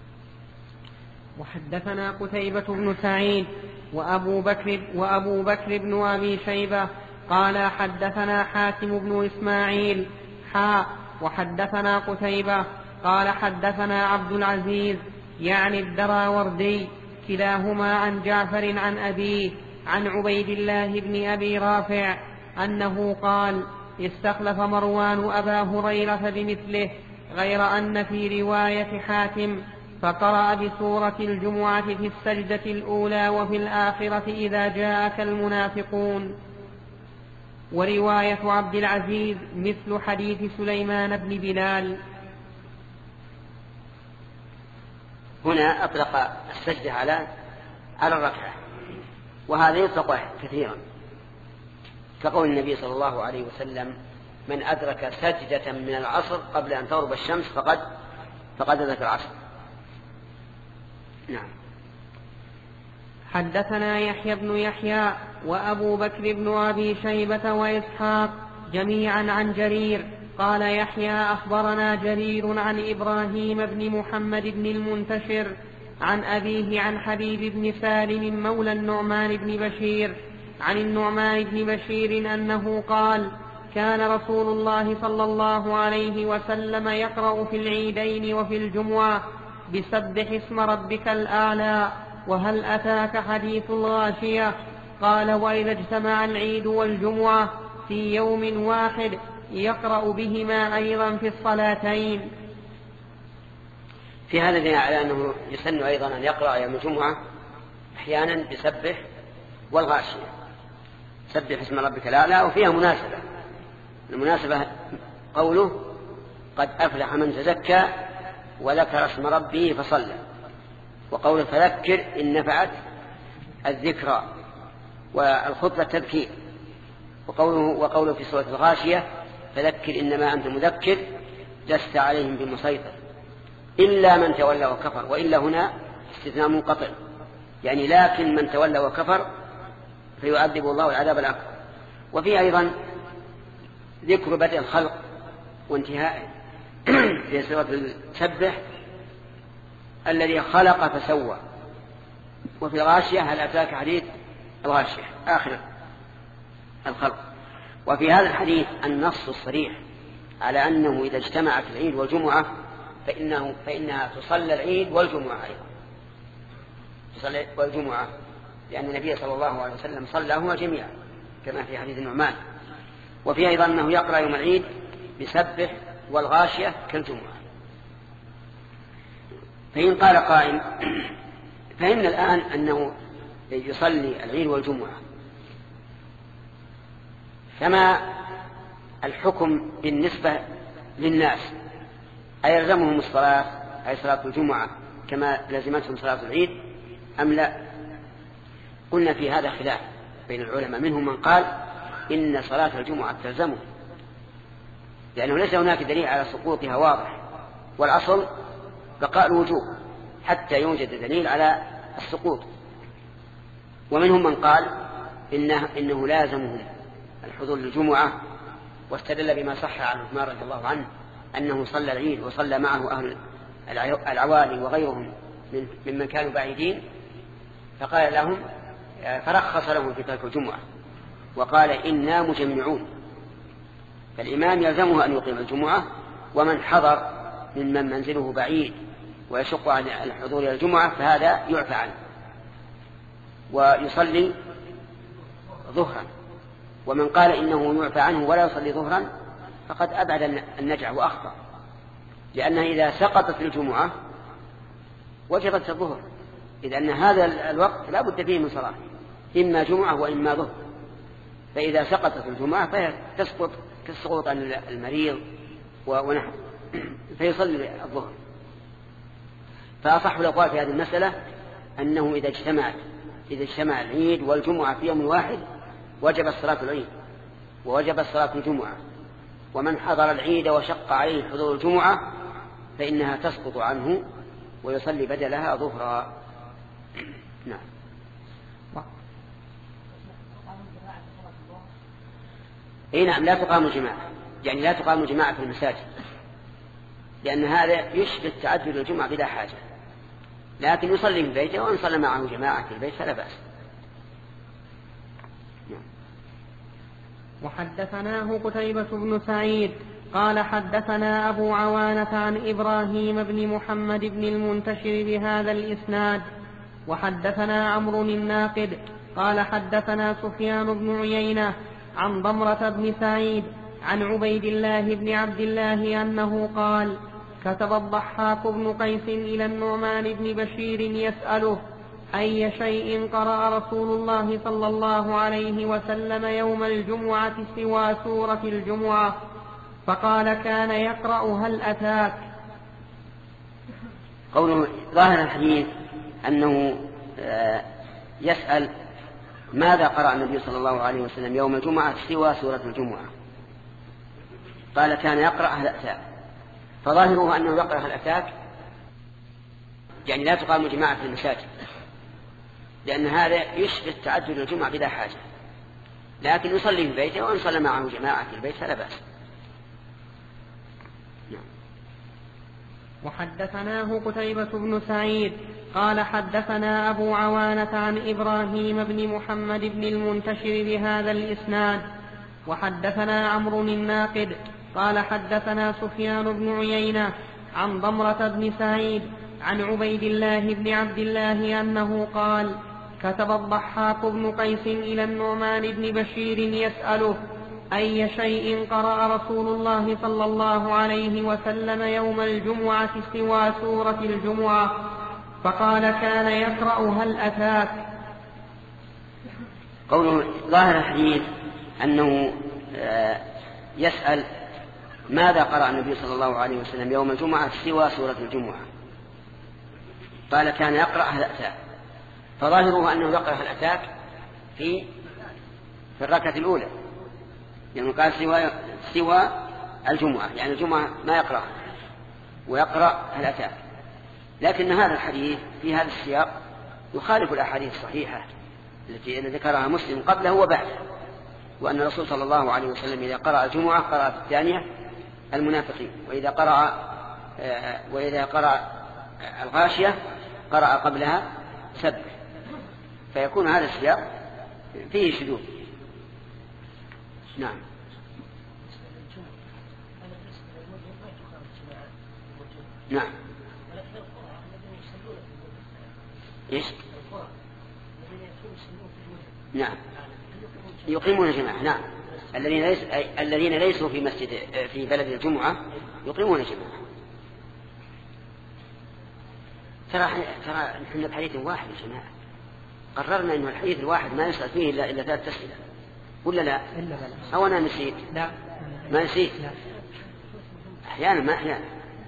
وحدثنا قتيبة بن سعيد وأبو بكر بن أبي شيبة قال حدثنا حاتم بن إسماعيل وحدثنا قتيبة قال حدثنا عبد العزيز يعني الدراوردي كلاهما عن جعفر عن أبيه عن عبيد الله بن أبي رافع أنه قال استخلف مروان أبا هريرة بمثله، غير أن في رواية حاتم فقرأ بسورة الجمعة في السجدة الأولى وفي الآخرة إذا جاءك المنافقون. ورواية عبد العزيز مثل حديث سليمان بن بلال. هنا أطلق السجدة على الركعة، وهذا يطلق كثيرا، كقول النبي صلى الله عليه وسلم من أدرك سجدة من العصر قبل أن تغرب الشمس فقد أدرك العصر. نعم. حدثنا يحيى بن يحيى وأبو بكر بن أبي شيبة وإسحاق جميعا عن جرير قال يحيى أخبرنا جرير عن إبراهيم بن محمد بن المنتشر عن أبيه عن حبيب بن سالم مولى النعمان بن بشير عن النعمان بن بشير أنه قال كان رسول الله صلى الله عليه وسلم يقرأ في العيدين وفي الجمعة بسبح اسم ربك الأعلى وهل أتاك حديث الغاشية قال وإذا اجتمع العيد والجمعة في يوم واحد يقرأ بهما أيضا في الصلاتين. في هذا دليل على أنه يسن أيضا أن يقرأ يوم الجمعة أحيانا بسبح والغاشية، سبح اسم ربك الأعلى، وفيها مناسبة. المناسبة قوله قد أفلح من تزكى وذكر اسم ربه فصلى، وقوله فذكر إن نفعت الذكرى والخطبة التذكير، وقوله في سورة الغاشية فذكر إنما أنت مذكر لست عليهم بمسيطر إلا من تولى وكفر، وإلا هنا استثناء منقطع، يعني لكن من تولى وكفر فيعذب الله العذاب الأكبر. وفي أيضا ذكر بدء الخلق وانتهائه في سورة السبح الذي خلق فسوى، وفي الغاشية هل أتاك حديث الغاشية آخر الخلق. وفي هذا الحديث النص الصريح على أنه إذا اجتمعت العيد والجمعة فإنها تصلى العيد والجمعة أيضا، تصلى والجمعة، لأن النبي صلى الله عليه وسلم صلىهما جميعا كما في حديث النعمان. وفي أيضا أنه يقرأ يوم العيد بسبح والغاشية كالجمعة. فإن قال قائل فإن الآن أنه يصلي العيد والجمعة، فما الحكم بالنسبة للناس؟ أيلزمهم الصلاة أي صلاة الجمعة كما لزمتهم صلاة العيد أم لا؟ قلنا في هذا خلاف بين العلماء، منهم من قال إن صلاة الجمعة تلزمه لأنه ليس هناك دليل على سقوطها واضح، والأصل بقاء الوجوب حتى يوجد دليل على السقوط. ومنهم من قال إنه لازمهم الحضور للجمعة، واستدل بما صح عن عثمان رضي الله عنه أنه صلى العيد وصلى معه أهل العوالي وغيرهم ممن كانوا بعيدين، فقال لهم فرخص لهم في ترك الجمعة وقال إنا مجمعون، فالإمام يلزمه أن يقيم الجمعة، ومن حضر ممن منزله بعيد ويشق عن الحضور إلى الجمعة فهذا يعفى عنه ويصلي ظهرا. ومن قال إنه يعفى عنه ولا يصلي ظهرا فقد أبعد النجع وأخطأ، لأنها إذا سقطت الجمعة وجبت الظهر، إذ أن هذا الوقت لا بد فيه من صلاة، إما جمعة وإما ظهر، فإذا سقطت الجمعة فهي تسقط كالسقوط عن المريض ونحو فيصلي الظهر. فأصح الأقوال في هذه المسألة أنه إذا اجتمع العيد والجمعة في يوم واحد وجب صلاة العيد ووجب صلاة الجمعة، ومن حضر العيد وشق عليه حضور الجمعة فإنها تسقط عنه ويصلي بدلها ظهرا. نعم. اي نعم، لا تقام الجماعة، يعني لا تقام الجماعة في المساجد، لأن هذا يشبه تعدد الجمعة بلا حاجة، لكن يصلي في بيته وإن صلى معه جماعة في البيت فلا بأس. وحدثناه قتيبة بن سعيد قال حدثنا أبو عوانة عن إبراهيم بن محمد بن المنتشر بهذا الإسناد. وحدثنا عمرو الناقد قال حدثنا سفيان بن عيينة عن ضمرة بن سعيد عن عبيد الله بن عبد الله أنه قال كتب الضحاك بن قيس إلى النعمان بن بشير يسأله أي شيء قرأ رسول الله صلى الله عليه وسلم يوم الجمعة سوى سورة الجمعة، فقال كان يقرأ هل أتاك. قوله ظاهر الحديث أنه يسأل ماذا قرأ النبي صلى الله عليه وسلم يوم الجمعة سوى سورة الجمعة، قال كان يقرأ هل أتاك، فظاهره أنه يقرأ هل أتاك يعني لا تقام الجماعة في المساجد، لأن هذا يشبه تعدد الجمعة بلا حاجة، لكن يصلي في بيته وإن صلى معه جماعة في البيت فلا بأس. وحدثناه قتيبة بن سعيد قال حدثنا أبو عوانة عن إبراهيم بن محمد بن المنتشر بهذا الإسناد. وحدثنا عمرو الناقد قال حدثنا سفيان بن عيينة عن ضمرة بن سعيد عن عبيد الله بن عبد الله أنه قال كتب الضحاك بن قيس إلى النعمان بن بشير يسأله أي شيء قرأ رسول الله صلى الله عليه وسلم يوم الجمعة سوى سورة الجمعة؟ فقال كان يقرأ هل أتاك. قوله ظاهر الحديث أنه يسأل ماذا قرأ النبي صلى الله عليه وسلم يوم الجمعة سوى سورة الجمعة، قال كان يقرأ هل أتاك، فظاهره أنه يقرأ هل أتاك في الركعة الأولى، يعني قال سوى الجمعة، يعني الجمعة ما يقرأ ويقرأ هل أتاك. لكن هذا الحديث في هذا السياق يخالف الأحاديث الصحيحة التي ذكرها مسلم قبله وبعده، وأن الرسول صلى الله عليه وسلم إذا قرأ الجمعة قرأ في الثانية المنافقين، وإذا قرأ الغاشية قرأ قبلها سبح، فيكون هذا السياق فيه شذوذ. نعم. نعم. إيش؟ نعم يقيمون جماعة. نعم الذين ليسوا في مسجد في بلد الجمعة يقيمون جماعة. ترى نحن بحديث واحد يا جماعة، قررنا أنه الحديث الواحد ما يسأل فيه إلا 3 أسئلة ولا لا؟ أو أنا نسيت؟ لا ما نسيت. أحيانا ما أحيانا.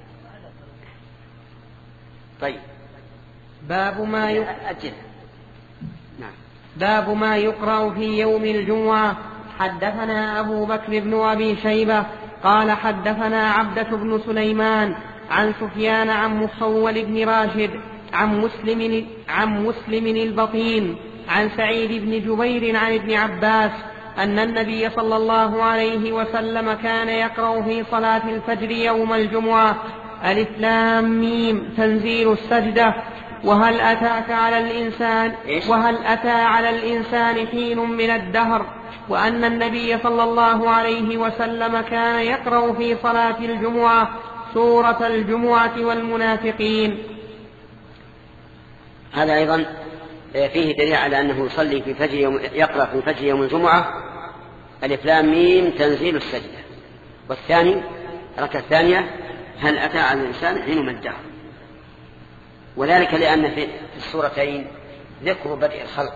طيب باب ما أجل. نعم. باب ما يقرأ في يوم الجمعة. حدثنا أبو بكر بن أبي شيبة قال حدثنا عبدة بن سليمان عن سفيان عن مخول بن راشد عن مسلم البطين عن سعيد بن جبير عن ابن عباس أن النبي صلى الله عليه وسلم كان يقرأ في صلاة الفجر يوم الجمعة ألف لام ميم تنزيل السجدة وهل أتى على الإنسان حين من الدهر، وأن النبي صلى الله عليه وسلم كان يقرأ في صلاة الجمعة سورة الجمعة والمنافقين. هذا أيضا فيه دليل على أنه يصلي في يقرأ في فجر يوم الجمعة ألف لام ميم تنزيل السجدة، والثاني الركعة الثانية هل أتى على الإنسان حين من الدهر، وذلك لأن في السورتين ذكر بدء الخلق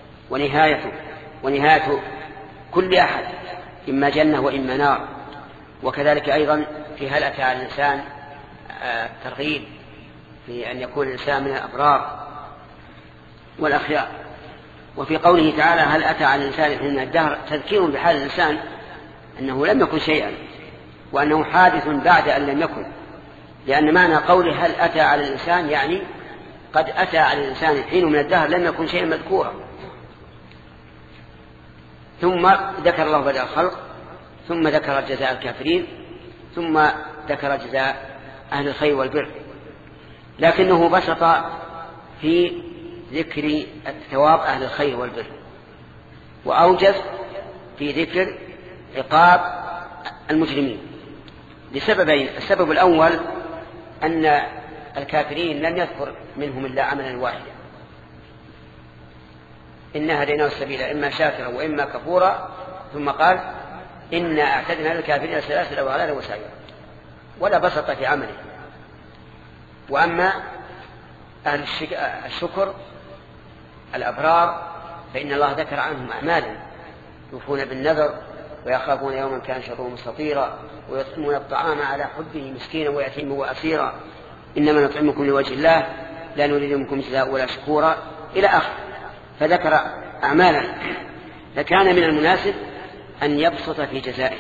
ونهايته كل أحد إما جنة وإما نار، وكذلك أيضا في هل أتى على الإنسان ترغيب في أن يكون الإنسان من الأبرار والأخيار. وفي قوله تعالى هل أتى على الإنسان حين من الدهر تذكير بحال الإنسان أنه لم يكن شيئا وأنه حادث بعد أن لم يكن، لأن معنى قوله هل أتى على الإنسان يعني قد أتى على الإنسان حين من الدهر لم يكن شيئا مذكورا. ثم ذكر الله بدء الخلق، ثم ذكر جزاء الكافرين، ثم ذكر جزاء أهل الخير والبر، لكنه بسط في ذكر ثواب أهل الخير والبر، وأوجز في ذكر عقاب المجرمين لسببين. السبب الأول أن الكافرين لم يذكر منهم إلا عملا واحدا، إنا هديناه السبيل إما شاكرا وإما كفورا، ثم قال إنا أعتدنا للكافرين سلاسل وغلالا وسعيرا، ولا بسط في عمله. وأما أهل الشكر الأبرار فإن الله ذكر عنهم أعمالا يوفون بالنذر ويخافون يوما كان شره مستطيرا ويطعمون الطعام على حبه مسكينا ويتيما وأسيرا إنما نطعمكم لوجه الله لا نريد منكم جزاء ولا شكورا إلى آخر، فذكر أعمالا، فكان من المناسب أن يبسط في جزائه.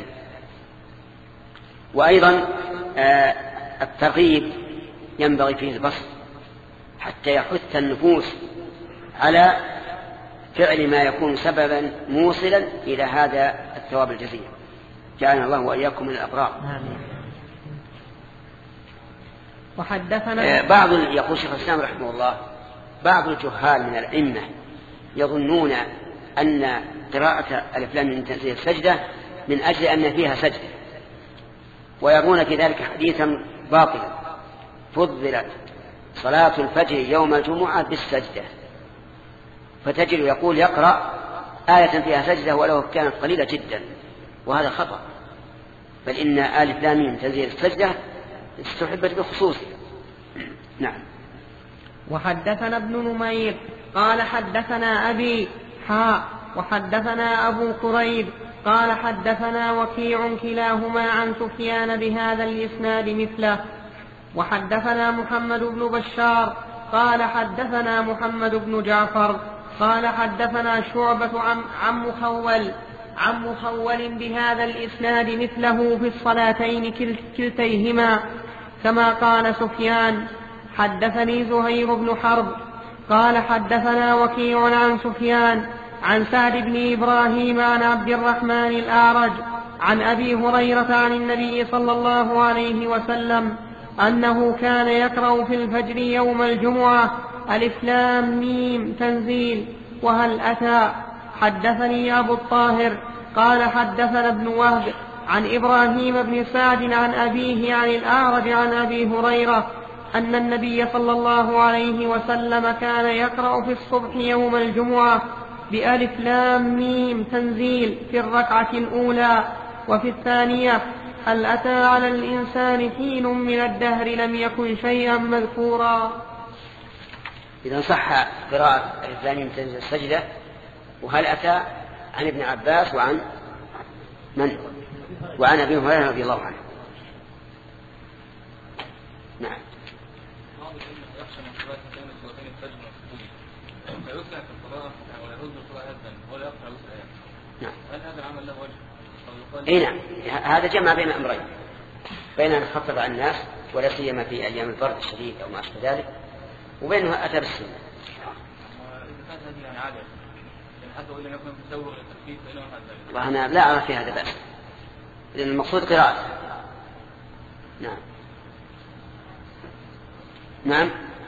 وأيضا الترغيب ينبغي فيه البسط، حتى يحث النفوس على فعل ما يكون سببا موصلا إلى هذا الثواب الجزيل. جعلنا الله وإياكم من الأبرار. وحدثنا بعض يقول شيخ الإسلام رحمه الله بعض الجهال من الأئمة يظنون أن قراءة ألف لام من تنزيل السجدة من أجل أن فيها سجدة، ويرون في ذلك حديثا باطلا. فضلت صلاة الفجر يوم الجمعة بالسجدة، فتجد يقول يقرأ آية فيها سجدة ولو كانت قليلة جدا، وهذا خطأ. بل إن ألف لام من تنزيل السجدة استحبت بخصوصها. نعم. وحدثنا ابن نمير قال حدثنا أبي وحدثنا أبو كريب قال حدثنا وكيع كلاهما عن سفيان بهذا الإسناد مثله. وحدثنا محمد بن بشار قال حدثنا محمد بن جعفر قال حدثنا شعبة عن مخول بهذا الإسناد مثله في الصلاتين كلتيهما كما قال سفيان. حدثني زهير بن حرب قال حدثنا وكيع عن سفيان عن سعد بن إبراهيم عن عبد الرحمن الأعرج عن أبي هريرة عن النبي صلى الله عليه وسلم أنه كان يقرأ في الفجر يوم الجمعة ألف لام ميم تنزيل وهل أتى. حدثني أبو الطاهر قال حدثنا ابن وهب عن إبراهيم بن سعد عن أبيه عن الأعرج عن أبي هريرة أن النبي صلى الله عليه وسلم كان يقرأ في الصبح يوم الجمعة بألف لام ميم تنزيل في الركعة الأولى، وفي الثانية هل أتى على الإنسان حين من الدهر لم يكن شيئا مذكورا. إذا صح قراءة ألف لام ميم تنزيل السجدة وهل أتى عن ابن عباس وعن من؟ وعن أبي هريرة رضي الله عنه. نعم. نعم. نعم. هذا جمع بين أمرين، بين أن يخفف عن الناس ولا سيما في أيام البرد الشديد أو ما أشبه ذلك، وبينه أتى بالسنة. والله أنا لا أرى في هذا بأس، لأن المقصود قراءة. نعم. نعم.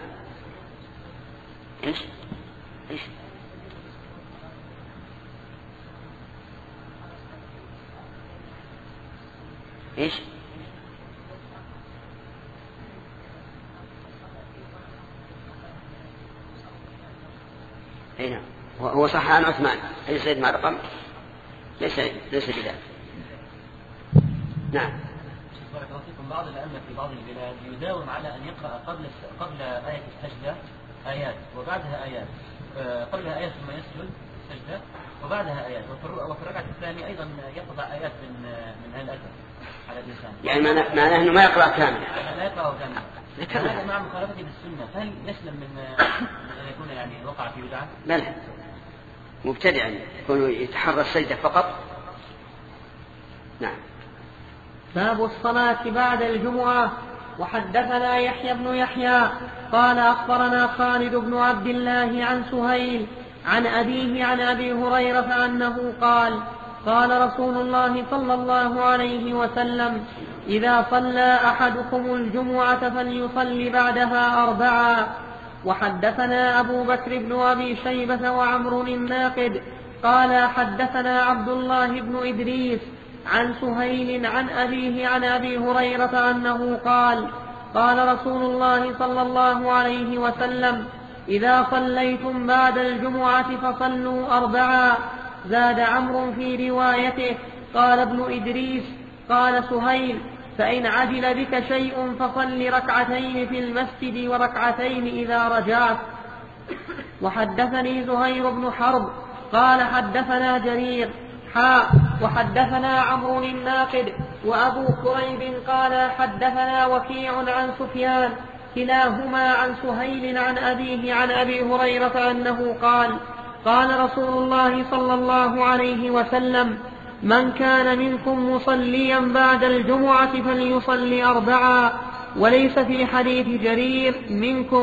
إيش؟ إيش؟ نعم. هو صح عن عثمان أي سيد مع رقم ليس بذلك. نعم. بارك الله فيكم. بعض الأئمة في بعض البلاد يداوم على أن يقرأ قبل آية السجدة آيات وبعدها آيات، قبلها آيات ثم يسجد السجدة وبعدها آيات، وفي الركعة الثانية أيضا يقطع آيات من هذا الأثر على الإنسان. يعني معناه أنه ما يقرأ كاملا. لا يقرأ كاملا. هذا مع مخالفته بالسنة، فهل يسلم من أن يكون يعني وقع في بدعة؟ لا مبتدعا يكون يتحرى السجدة فقط. نعم. باب الصلاة بعد الجمعة. وحدثنا يحيى بن يحيى قال أخبرنا خالد بن عبد الله عن سهيل عن أبيه عن أبي هريرة أنه قال قال رسول الله صلى الله عليه وسلم إذا صلى أحدكم الجمعة فليصلي بعدها 4. وحدثنا أبو بكر بن أبي شيبة وعمر الناقد قال حدثنا عبد الله بن إدريس عن سهيل عن أبيه عن أبي هريرة أنه قال قال رسول الله صلى الله عليه وسلم إذا صليتم بعد الجمعة فصلوا 4. زاد عمرو في روايته قال ابن إدريس قال سهيل فإن عدل بك شيء فصل ركعتين في المسجد وركعتين إذا رجعت. وحدثني زهير بن حرب قال حدثنا جرير وحدثنا عمرو الناقد وأبو كريب قال حدثنا وكيع عن سفيان كلاهما عن سهيل عن أبيه عن أبي هريرة أنه قال قال رسول الله صلى الله عليه وسلم من كان منكم مصليا بعد الجمعة فليصلي 4. وليس في حديث جرير منكم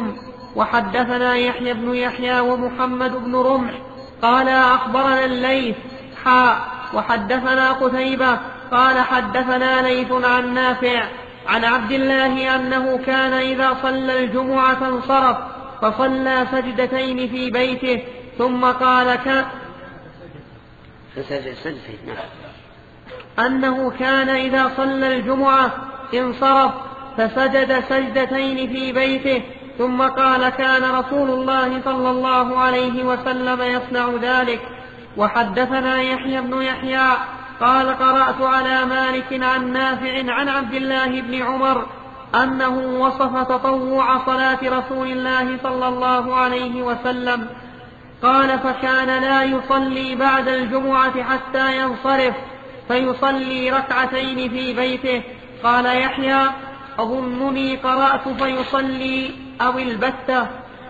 وحدثنا يحيى بن يحيى ومحمد بن رمح قال أخبرنا الليث وحدثنا قتيبة قال حدثنا ليث عن نافع عن عبد الله أنه كان إذا صلى الجمعة انصرف فصلى سجدتين في بيته ثم قال أنه كان إذا صلى الجمعة انصرف فسجد سجدتين في بيته ثم قال كان رسول الله صلى الله عليه وسلم يصنع ذلك. وحدثنا يحيى بن يحيى قال قرأت على مالك عن نافع عن عبد الله بن عمر أنه وصف تطوع صلاة رسول الله صلى الله عليه وسلم قال فكان لا يصلي بعد الجمعة حتى ينصرف فيصلي ركعتين في بيته. قال يحيى أظنني قرأت فيصلي أو البتة.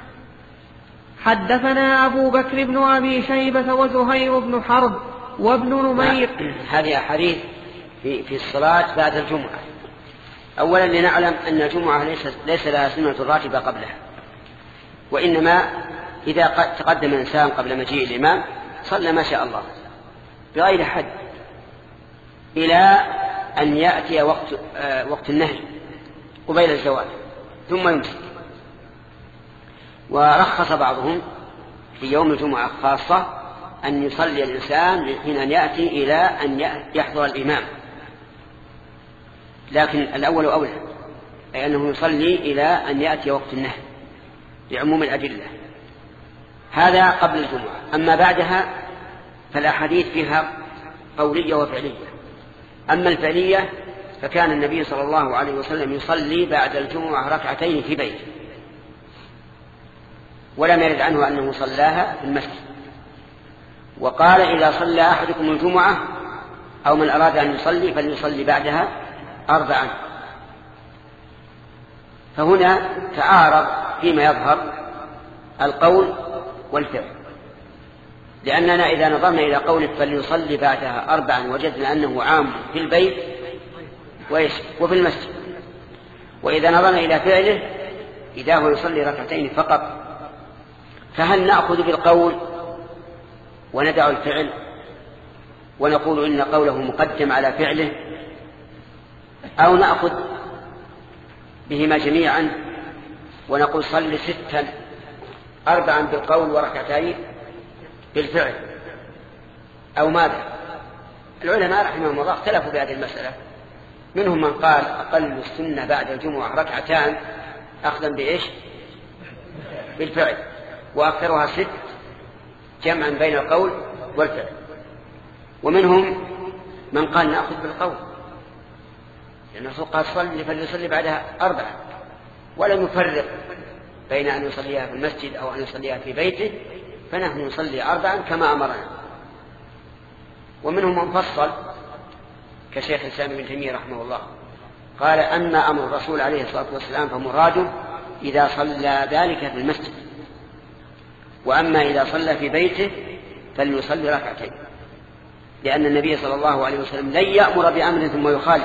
حدثنا أبو بكر بن أبي شيبة وزهير بن حرب وابن نمير. هذه أحاديث في الصلاة بعد الجمعة. أولا لنعلم أن الجمعة ليس لها سنة راتبة قبلها، وإنما إذا تقدم الإنسان قبل مجيء الإمام صلى ما شاء الله بغير حد إلى أن يأتي وقت النهي قبيل الزوال ثم يمسك. ورخص بعضهم في يوم الجمعة خاصة أن يصلي الإنسان حين أن يأتي إلى أن يحضر الإمام، لكن الأول أولى، أي أنه يصلي إلى أن يأتي وقت النهي لعموم الأدلة. هذا قبل الجمعة. أما بعدها فالأحاديث فيها قولية وفعلية. أما الفعلية فكان النبي صلى الله عليه وسلم يصلي بعد الجمعة ركعتين في بيته، ولم يرد عنه أنه صلاها في المسجد. وقال إذا صلى أحدكم الجمعة أو من أراد أن يصلي فليصلي بعدها 4. فهنا تعارض فيما يظهر القول والفعل، لأننا إذا نظرنا إلى قوله فليصلي بعدها 4 وجدنا أنه عام في البيت وفي المسجد. وإذا نظرنا إلى فعله إذا هو يصلي ركعتين فقط، فهل نأخذ بالقول وندع الفعل ونقول إن قوله مقدم على فعله، أو نأخذ بهما جميعا ونقول صل 6 4 بالقول وركعتين بالفعل، أو ماذا؟ العلماء رحمهم الله اختلفوا بهذه المسألة. منهم من قال أقل السنة بعد الجمعة 2 ركعتان أخذا بإيش؟ بالفعل، وأكثرها 6 جمعا بين القول والفعل. ومنهم من قال نأخذ بالقول، لأن الرسول قال صلي فليصلي بعدها 4، ولم يفرق بين أن يصليها في المسجد أو أن يصليها في بيته، فنحن نصلي 4 كما أمرنا. ومنهم من فصل كشيخ الإسلام ابن تيمية رحمه الله، قال أما أمر الرسول عليه الصلاة والسلام فمراده إذا صلى ذلك في المسجد، وأما إذا صلى في بيته فليصلي ركعتين، لأن النبي صلى الله عليه وسلم لن يأمر بأمر ثم يخالف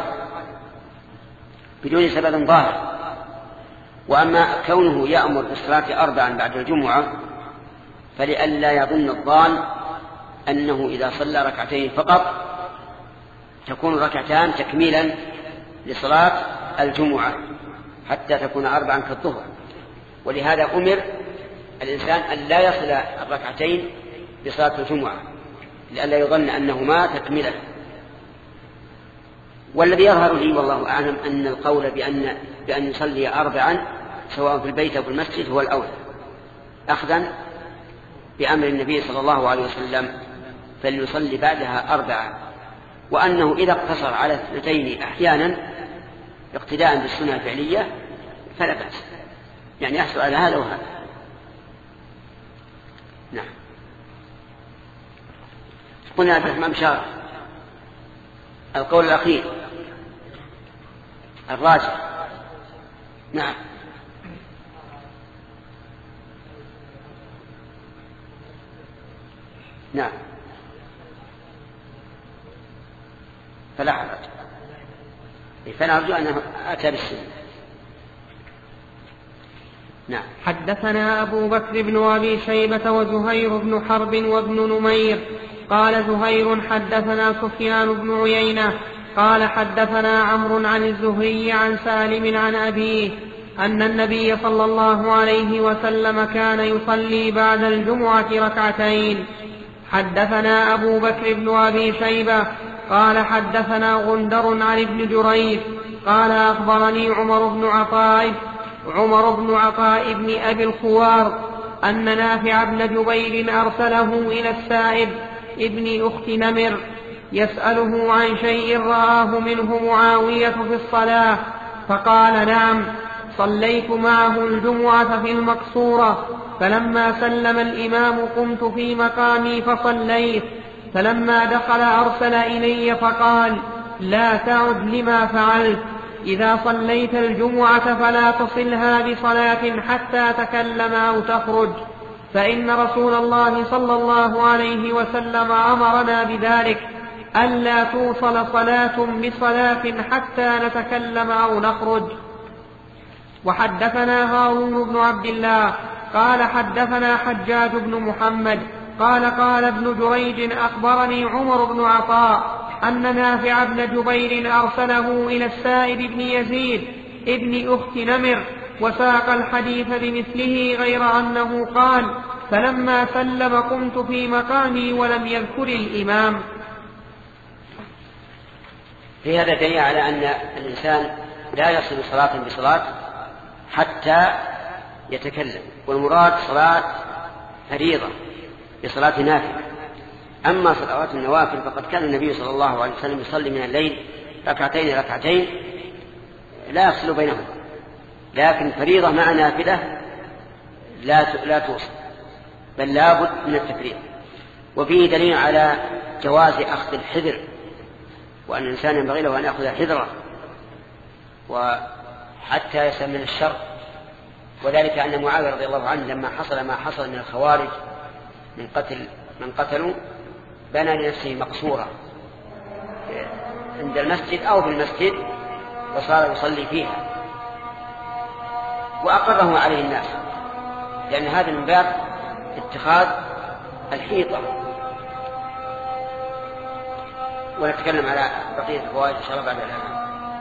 بدون سبب ظاهر. وأما كونه يأمر بالصلاة 4 بعد الجمعة فلئلا يظن الظان أنه إذا صلى ركعتين فقط تكون ركعتان تكميلا لصلاة الجمعة حتى تكون 4 كالظهر. ولهذا أمر الإنسان أن لا يصل الركعتين بصلاة الجمعة لئلا يظن أنهما تكميلا. والذي يظهر لي والله أعلم أن القول بأن يصلي 4 سواء في البيت أو في المسجد هو الأولى، أخذا بأمر النبي صلى الله عليه وسلم فليصلي بعدها 4، وأنه إذا اقتصر على 2 أحيانا اقتداء بالسنة الفعلية فلا بأس، يعني يحصل على هذا وهذا. نعم. قلنا عبد الرحمن بشار القول الأخير الراجح. نعم. نعم فلا حرج، فنرجو أنه أتى بالسنة. نعم. حدثنا أبو بكر بن أبي شيبة وزهير بن حرب وابن نمير. قال زهير حدثنا سفيان بن عيينة قال حدثنا عمرو عن الزهري عن سالم عن أبيه أن النبي صلى الله عليه وسلم كان يصلي بعد الجمعة ركعتين. حدثنا أبو بكر بن أبي شيبة قال حدثنا غندر عن ابن جريج قال أخبرني عمر بن عطاء بن أبي الخوار أن نافع بن جبير أرسله إلى السائب ابن أخت نمر يسأله عن شيء رآه منه معاوية في الصلاة، فقال: نعم، صليت معه الجمعة في المقصورة، فلما سلم الإمام قمت في مقامي فصليت، فلما دخل أرسل إلي فقال: لا تعد لما فعلت، إذا صليت الجمعة فلا تصلها بصلاة حتى تكلم أو تخرج، فإن رسول الله صلى الله عليه وسلم أمرنا بذلك، ألا توصل صلاة بصلاة حتى نتكلم أو نخرج. وحدثنا هارون بن عبد الله قال حدثنا حجاج بن محمد قال ابن جريج أخبرني عمر بن عطاء أن نافع بن جبير أرسله إلى السائب بن يزيد ابن أخت نمر، وساق الحديث بمثله غير أنه قال: فلما سلم قمت في مقامي، ولم يذكر الإمام. في هذا دليل على أن الإنسان لا يصل صلاة بصلاة حتى يتكلم، والمراد صلاة فريضة بصلاة نافلة. أما صلوات النوافل فقد كان النبي صلى الله عليه وسلم يصلي من الليل ركعتين لا يفصل بينهم، لكن فريضة مع نافلة لا توصل، بل لا بد من التفريق. وفيه دليل على جواز أخذ الحذر، وأن الإنسان ينبغي له أن يأخذ حذره وحتى يسلم من الشر، وذلك أن معاوية رضي الله عنه لما حصل ما حصل من الخوارج من قتلوا بنى لنفسه مقصورة عند المسجد أو في المسجد، وصار يصلي فيها، وأقره عليه الناس، لأن هذا من باب اتخاذ الحيطة. ونتكلم على بقية الفوائد إن شاء الله بعد الآن.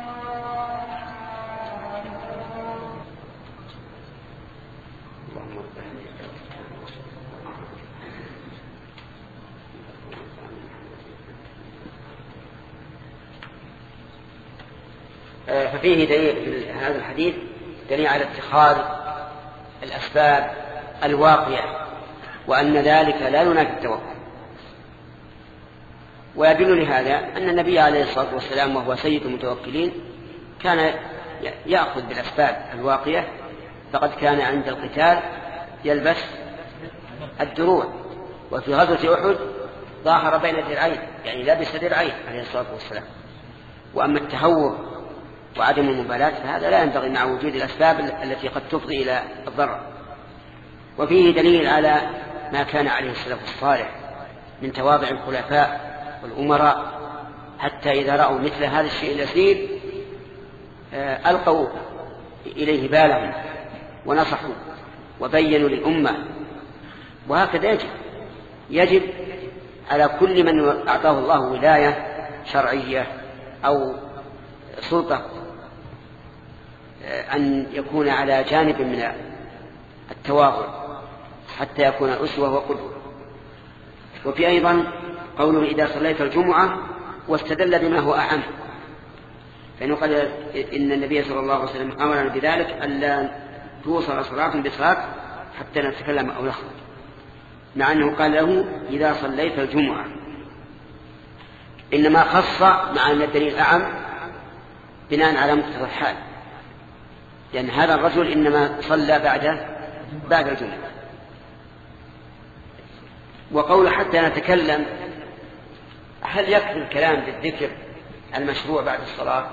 ففيه دليل في هذا الحديث دليل على اتخاذ الأسباب الواقية، وأن ذلك لا ينافي التوكل. ويدل لهذا أن النبي عليه الصلاة والسلام وهو سيد المتوكلين كان يأخذ بالأسباب الواقية، فقد كان عند القتال يلبس الدروع، وفي غزوة أحد ظاهر بين الدرعين، يعني لبس درعين عليه الصلاة والسلام. وأما التهور وعدم المبالاة فهذا لا ينبغي مع وجود الأسباب التي قد تفضي إلى الضرر. وفيه دليل على ما كان عليه السلف الصالح من تواضع الخلفاء والأمراء، حتى إذا رأوا مثل هذا الشيء اليسير ألقوا إليه بالهم ونصحوا وبينوا للأمة. وهكذا يجب على كل من أعطاه الله ولاية شرعية أو سلطة أن يكون على جانب من التواضع حتى يكون أسوة وقدوة. وفي أيضا قوله: إذا صليت الجمعة، واستدل بما هو أعم، فإنه قال إن النبي صلى الله عليه وسلم أمرنا بذلك، ألا توصل صلاة بصلاة حتى نتكلم أو نخرج، مع أنه قال له: إذا صليت الجمعة، إنما خص مع أن الدليل أعم بناء على مقتضى الحال، لأن هذا الرجل إنما صلى بعد الجمعة. وقول حتى نتكلم، هل يكفي الكلام بالذكر المشروع بعد الصلاة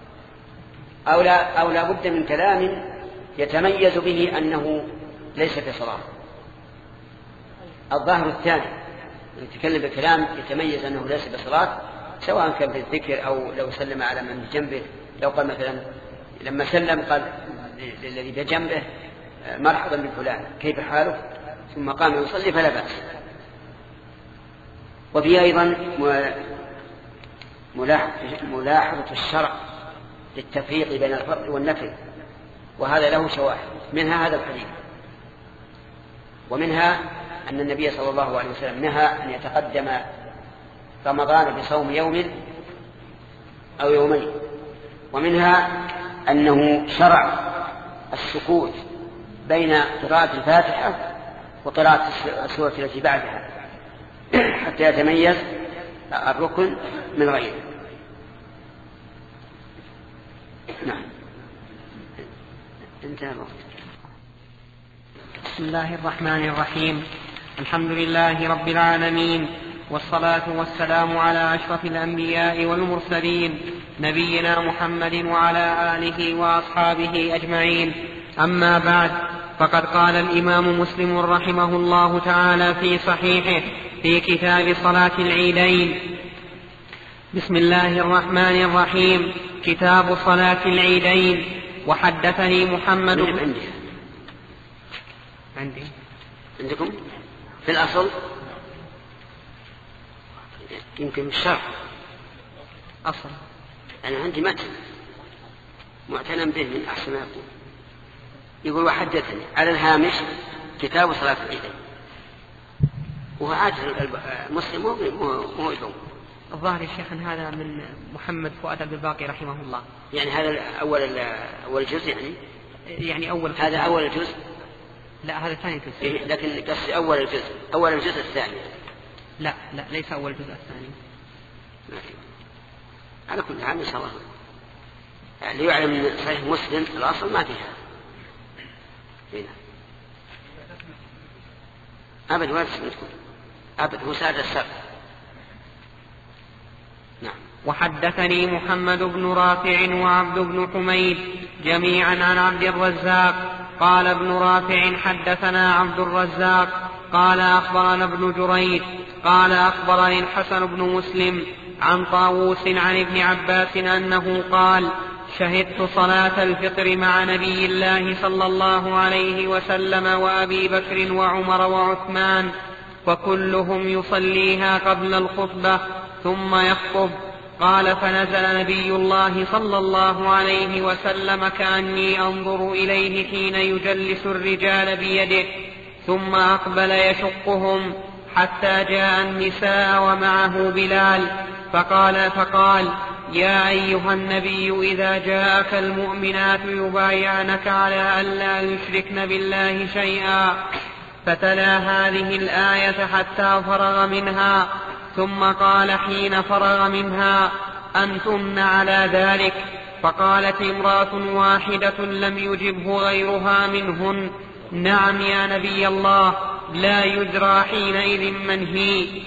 أو لا بد من كلام يتميز به أنه ليس في صلاة؟ الظاهر الثاني، يتكلم بكلام يتميز أنه ليس بصلاة، سواء كان بالذكر أو لو سلم على من جنبه. لو قال مثلا لما سلم قال للذي بجنبه: مرحبا بفلان كيف حاله، ثم قام يصلي فلا بأس. وفي أيضا ملاحظة الشرع للتفريق بين الفرض والنفل، وهذا له شواهد، منها هذا الحديث، ومنها أن النبي صلى الله عليه وسلم نهى أن يتقدم رمضان بصوم يوم أو يومين، ومنها أنه شرع السكوت بين قراءة الفاتحة وقراءة السورة التي بعدها حتى يتميز الركن من غيره. نعم، انتهى الوقت. بسم الله الرحمن الرحيم. الحمد لله رب العالمين، والصلاة والسلام على أشرف الأنبياء والمرسلين نبينا محمد وعلى آله وأصحابه أجمعين. أما بعد، فقد قال الإمام مسلم رحمه الله تعالى في صحيحه في كتاب صلاة العيدين: بسم الله الرحمن الرحيم. كتاب صلاة العيدين. وحدثني محمد عندكم في الأصل يمكن الشرح أصل، أنا عندي متن معتنى به من أحسن ما يقول وحدثني على الهامش كتاب صلاة العيدين، وهو عادة المسلم مو يدوم. الظاهر يا شيخ هذا من محمد فؤاد عبد الباقي رحمه الله. يعني هذا أول جزء، يعني أول هذا أول الجزء؟ لا، هذا ثاني جزء. لكن قصدي أول الجزء الثاني. لا ليس أول الجزء الثاني. على كل حال إن شاء الله اللي يعلم من صحيح مسلم الأصل ما فيها هنا أبد، ولا تسمعكم أبد، هو سادة السبب. نعم. وحدثني محمد بن رافع وعبد بن حميد جميعا عن عبد الرزاق قال ابن رافع حدثنا عبد الرزاق قال أخبرنا ابن جريج قال أخبرني الحسن بن مسلم عن طاووس عن ابن عباس أنه قال: شهدت صلاة الفطر مع نبي الله صلى الله عليه وسلم وأبي بكر وعمر وعثمان، وكلهم يصليها قبل الخطبة ثم يخطب. قال: فنزل نبي الله صلى الله عليه وسلم كأني أنظر إليه حين يجلس الرجال بيده، ثم أقبل يشقهم حتى جاء النساء ومعه بلال، فقال: يا أيها النبي إذا جاءك المؤمنات يبايعنك على ألا يشركن بالله شيئا، فتلا هذه الآية حتى فرغ منها، ثم قال حين فرغ منها: أنتن على ذلك؟ فقالت امرأة واحدة لم يجبه غيرها منهن: نعم يا نبي الله، لا يدرى حينئذ من هي.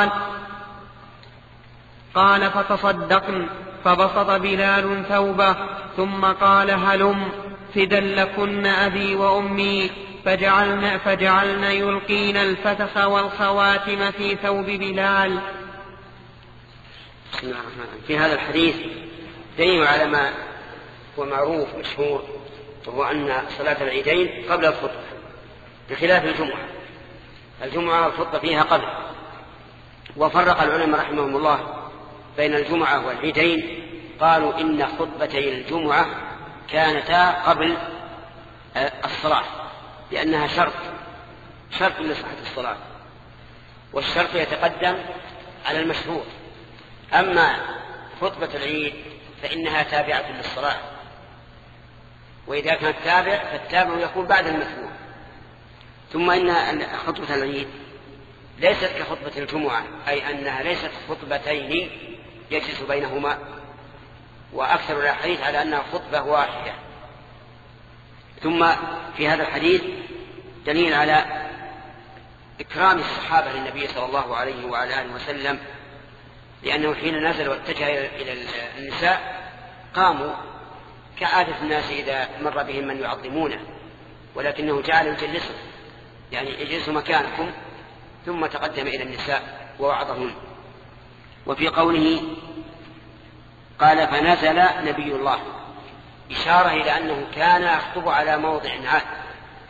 قال: فتصدقن. فبسط بلال ثوبه ثم قال: هلم فدا لكن أبي وأمي، فجعلن يلقين الفتخ والخواتم في ثوب بلال. بسم الله الرحمن الرحيم. في هذا الحديث دليل على ما هو معروف مشهور، وهو أن صلاة العيدين قبل الخطبة بخلاف الجمعة الخطبة فيها قبل. وفرق العلماء رحمهم الله بين الجمعة والعيدين، قالوا إن خطبتي الجمعة كانتا قبل الصلاة لأنها شرط لصحة الصلاة، والشرط يتقدم على المشروط. أما خطبة العيد فإنها تابعة للصلاة، وإذا كانت فالتابع يكون بعد المشروط. ثم إن خطبة العيد ليست كخطبة الجمعة، أي أنها ليست خطبتين يجلس بينهما، وأكثر الحديث على أنها خطبة واحدة. ثم في هذا الحديث دليل على إكرام الصحابة للنبي صلى الله عليه وعلى آله وسلم، لأنه حين نزل واتجه إلى النساء قاموا كعادة الناس إذا مر بهم من يعظمونه، ولكنه جعل يجلسهم، يعني اجلسوا مكانكم، ثم تقدم إلى النساء ووعظهن. وفي قوله قال: فنزل نبي الله، إشارة إلى أنه كان يخطب على موضع عاد،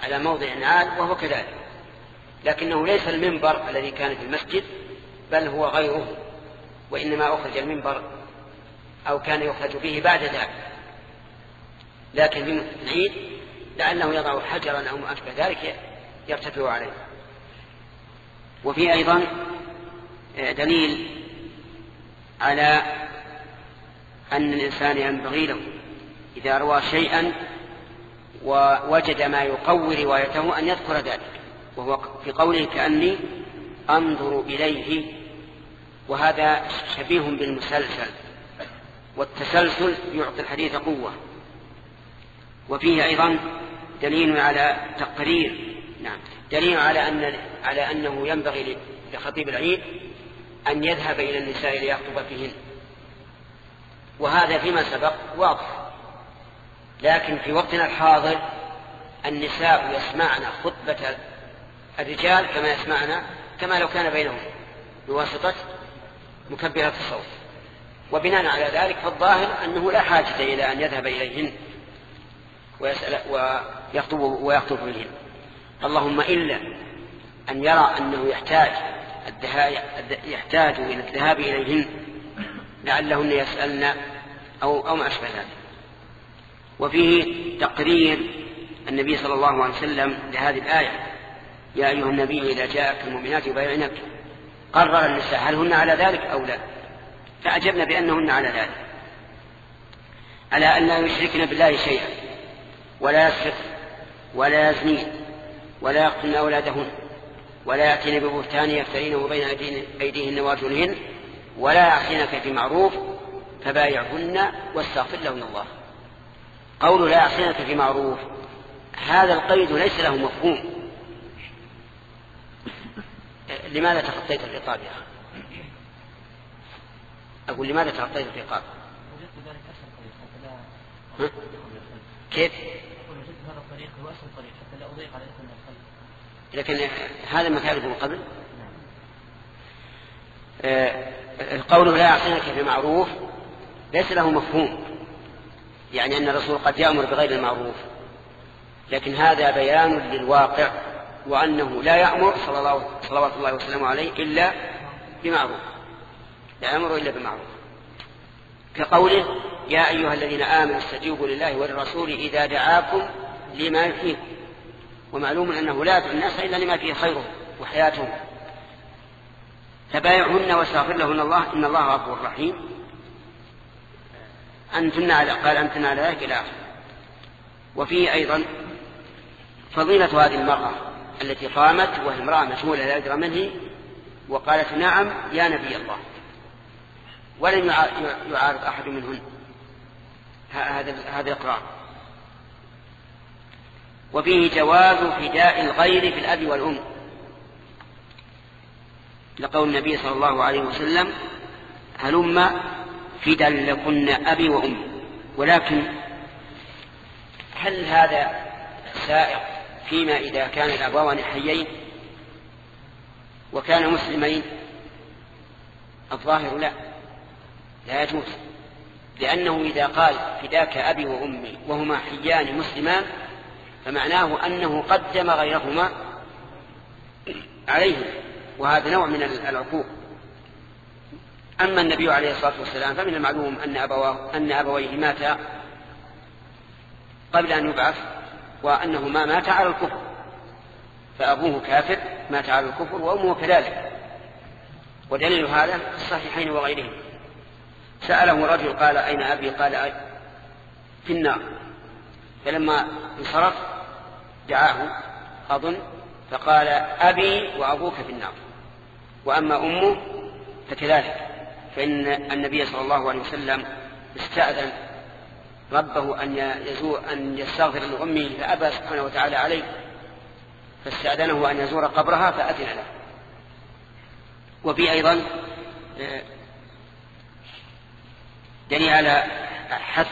على موضع عال وهو كذلك، لكنه ليس المنبر الذي كان في المسجد بل هو غيره، وإنما أخرج المنبر أو كان يخرج به بعد ذلك، لكن في العيد لأنه يضع حجرا أو ما أشبه ذلك يرتفع عليه. وفي أيضا دليل على أن الإنسان ينبغي له إذا روى شيئا ووجد ما يقوي روايته أن يذكر ذلك، وهو في قوله كأني أنظر إليه، وهذا شبيه بالمسلسل، والتسلسل يعطي الحديث قوة. وفيه أيضا دليل على تقرير دليل على أنه ينبغي لخطيب العيد أن يذهب إلى النساء ليخطب فيهن، وهذا فيما سبق واضح. لكن في وقتنا الحاضر النساء يسمعن خطبة الرجال كما لو كان بينهم بواسطة مكبرات الصوت، وبناء على ذلك فالظاهر أنه لا حاجة إلى أن يذهب إليهن ويخطب فيهن، اللهم إلا أن يرى أنه يحتاج إلى الذهاب إليهن لعلهن يسألن أو ما أشبه ذلك. وفيه تقرير النبي صلى الله عليه وسلم لهذه الآية: يا أيها النبي إذا جاءك المؤمنات يبايعنك، قرر النساء هل هن على ذلك أو لا، فأجبنا بأنهن على ذلك، على أن لا يشركن بالله شيئا ولا يسرق ولا يزنين ولا يقتلن أولادهن ولا يأتين ببهتان يفترينه بين أيديهن وأرجلهن ولا يعصينك في معروف فبايعهن واستغفر لهن الله. قول لا يعصينك في معروف هذا القيد ليس له مفهوم. لماذا تخطيت الخطاب يا أخي؟ أقول لماذا تخطيت الخطاب؟ كيف؟ لكن هذا ما كان من قبل. القول لا يعصينك في معروف ليس له مفهوم، يعني أن الرسول قد يأمر بغير المعروف، لكن هذا بيان للواقع، وأنه لا يأمر صلوات الله وسلامه عليه إلا بمعروف، لا يأمر إلا بمعروف، كقوله يا أيها الذين آمنوا استجيبوا لله وللرسول إذا دعاكم لما يحييكم، ومعلوم أنه لا يدعو الناس إلا لما فيه خيرهم وحياتهم، فبايعهن واستغفر لهن الله إن الله غفور رحيم. قال أنتن على ذلك إلى آخره. وفيه أيضا فضيلة هذه المرأة التي قامت وهي امرأة مشغولة لا يدرى من هي، وقالت نعم يا نبي الله، ولم يعارض أحد منهن هذا الإقرار. وفيه جواز فداء الغير في الأب والأم، لقول النبي صلى الله عليه وسلم هلم فدا لكن أبي وأمي. ولكن هل هذا سائق فيما إذا كان الأبوان حيين وكان مسلمين؟ الظاهر لا يجوز، لأنه إذا قال فداك أبي وأمي وهما حيان مسلمان فمعناه أنه قدم غيرهما عليهم، وهذا نوع من العقوق. أما النبي عليه الصلاة والسلام فمن المعلوم أن أبويه ماتا قبل أن يبعث، وأنهما ماتا على الكفر، فأبوه كافر مات على الكفر وأمه كذلك. ودليل هذا الصحيحين وغيرهم. سأله رجل قال أين أبي؟ قال في النار، فلما انصرف دعاه أظن فقال أبي وأبوك في النار، وأما أمه فكذلك، فإن النبي صلى الله عليه وسلم استأذن ربه أن يستغفر لأمه فأبى سبحانه وتعالى عليه، فاستأذنه أن يزور قبرها فأذن له. وفي أيضا دليل على حث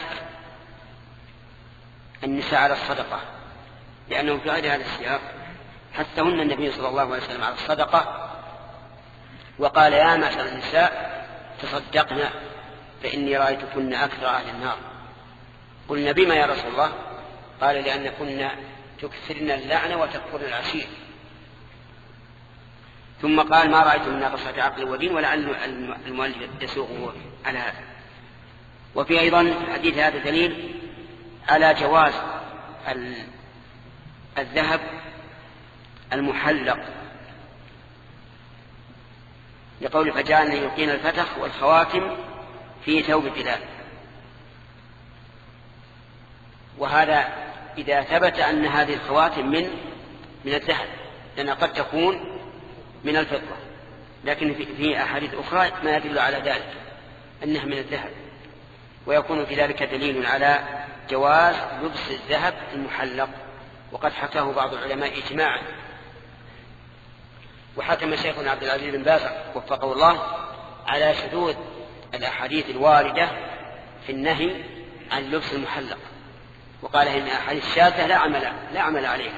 النساء على الصدقة، لأنه في غير هذا السياق حثهن النبي صلى الله عليه وسلم على الصدقة، وقال يا معشر النساء تصدقنا فإني رأيتكن أكثر أهل النار. قلنا بما يا رسول الله؟ قال لأن كنا تكثرن اللعنة وتكفرن العشير. ثم قال ما رأيت من ناقصة عقل ودين، ولعل المؤلف يسوقه على هذا. وفي أيضا حديث هذا دليل على جواز الذهب المحلق، لقول فجعلنا يلقين الفتخ والخواتم في ثوب بلال. وهذا إذا ثبت أن هذه الخواتم من الذهب، لأن قد تكون من الفضة، لكن في أحاديث أخرى ما يدل على ذلك أنها من الذهب، ويكون في ذلك دليل على جواز لبس الذهب المحلق، وقد حكاه بعض العلماء إجماعا. وحكم شيخنا عبد العزيز بن باز وفقه الله على شذوذ الأحاديث الواردة في النهي عن لبس المحلق، وقال إن أحاديث شاذة لا عمل عليها.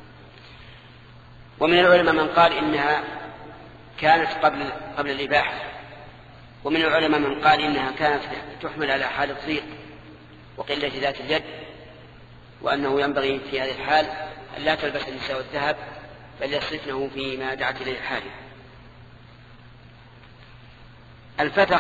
ومن العلماء من قال إنها كانت قبل الإباحة، ومن العلماء من قال إنها كانت تحمل على حال الضيق وقلة ذات اليد، وأنه ينبغي في هذه الحال أن لا تلبس النساء الذهب بل يصرفنه فيما دعت إليه الحاجة. الفتخ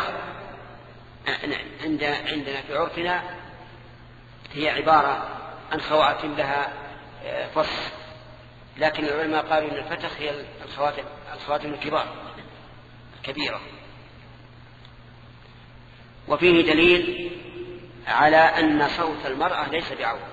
عندنا في عرفنا هي عبارة عن خواتم لها فص، لكن العلماء قالوا إن الفتخ هي الخواتم الكبيرة. وفيه دليل على أن صوت المرأة ليس بعورة،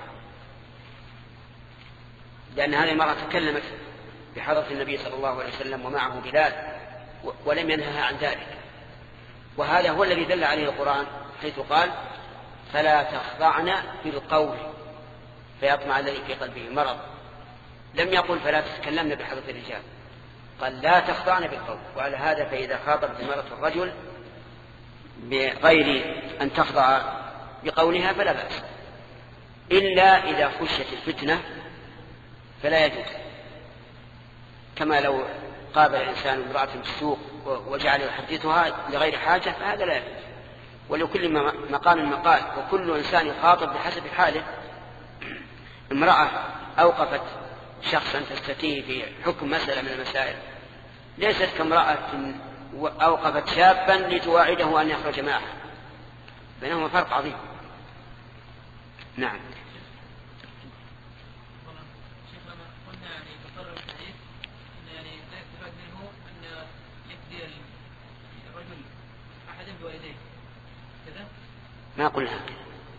لأن هذه المرأة تكلمت بحضرة النبي صلى الله عليه وسلم ومعه بلال ولم ينهها عن ذلك، وهذا هو الذي دل عليه القرآن حيث قال فلا تخضعن بالقول فيطمع الذي في قلبه مرض. لم يقل فلا تتكلمن بحضرة الرجال، قال لا تخضعن بالقول. وعلى هذا فإذا خاطبت المرأة الرجل بغير أن تخضع بقولها فلا بأس، إلا إذا خشيت الفتنة فلا يجوز، كما لو قابل الإنسان امرأة في السوق وجعل يحدثها لغير حاجة فهذا لا يجوز. ولكل مقام مقال، وكل إنسان يخاطب بحسب حاله. امرأة أوقفت شخصا تستفتيه في حكم مسألة من المسائل ليست كامرأة أوقفت شابا لتواعده أن يخرج معها، بينهما فرق عظيم. نعم. ما قلنا هكذا،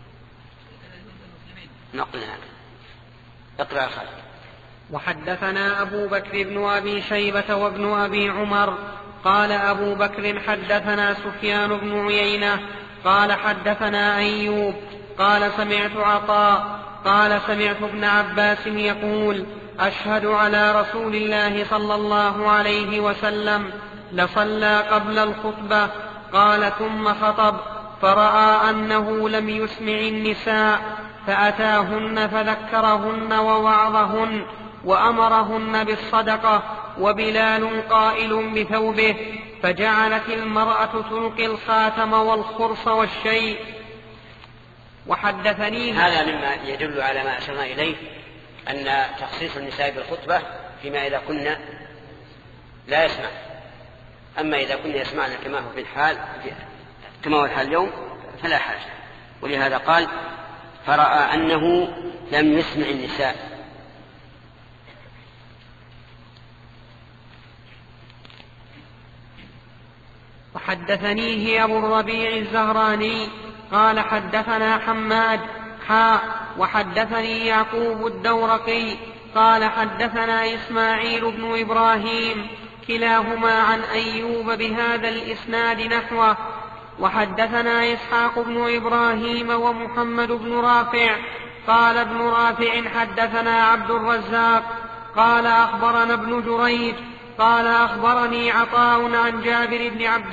ما قلنا هكذا. اقرأ خالد. وحدثنا أبو بكر بن أبي شيبة وابن أبي عمر قال أبو بكر حدثنا سفيان بن عيينة قال حدثنا أيوب قال سمعت عطاء قال سمعت ابن عباس يقول أشهد على رسول الله صلى الله عليه وسلم لصلى قبل الخطبة قال ثم خطب فرأى أنه لم يسمع النساء فأتاهن فذكرهن ووعظهن وأمرهن بالصدقة وبلال قائل بثوبه فجعلت المرأة تلقي الخاتم والخرص والشيء. وحدثني هذا مما يدل على ما أشرنا إليه أن تخصيص النساء بالخطبة فيما إذا كنا لا يسمع، أما إذا كنا يسمعنا كما هو في الحال كما هو الحال اليوم فلا حاجة. ولهذا قال فرأى أنه لم يسمع النساء. وحدثنيه أبو الربيع الزهراني قال حدثنا حماد وحدثني يعقوب الدورقي قال حدثنا إسماعيل بن إبراهيم كلاهما عن أيوب بهذا الإسناد نحوه. وحدثنا إسحاق بن إبراهيم ومحمد بن رافع قال ابن رافع حدثنا عبد الرزاق قال أخبرنا ابن جريج قال أخبرني عطاء عن جابر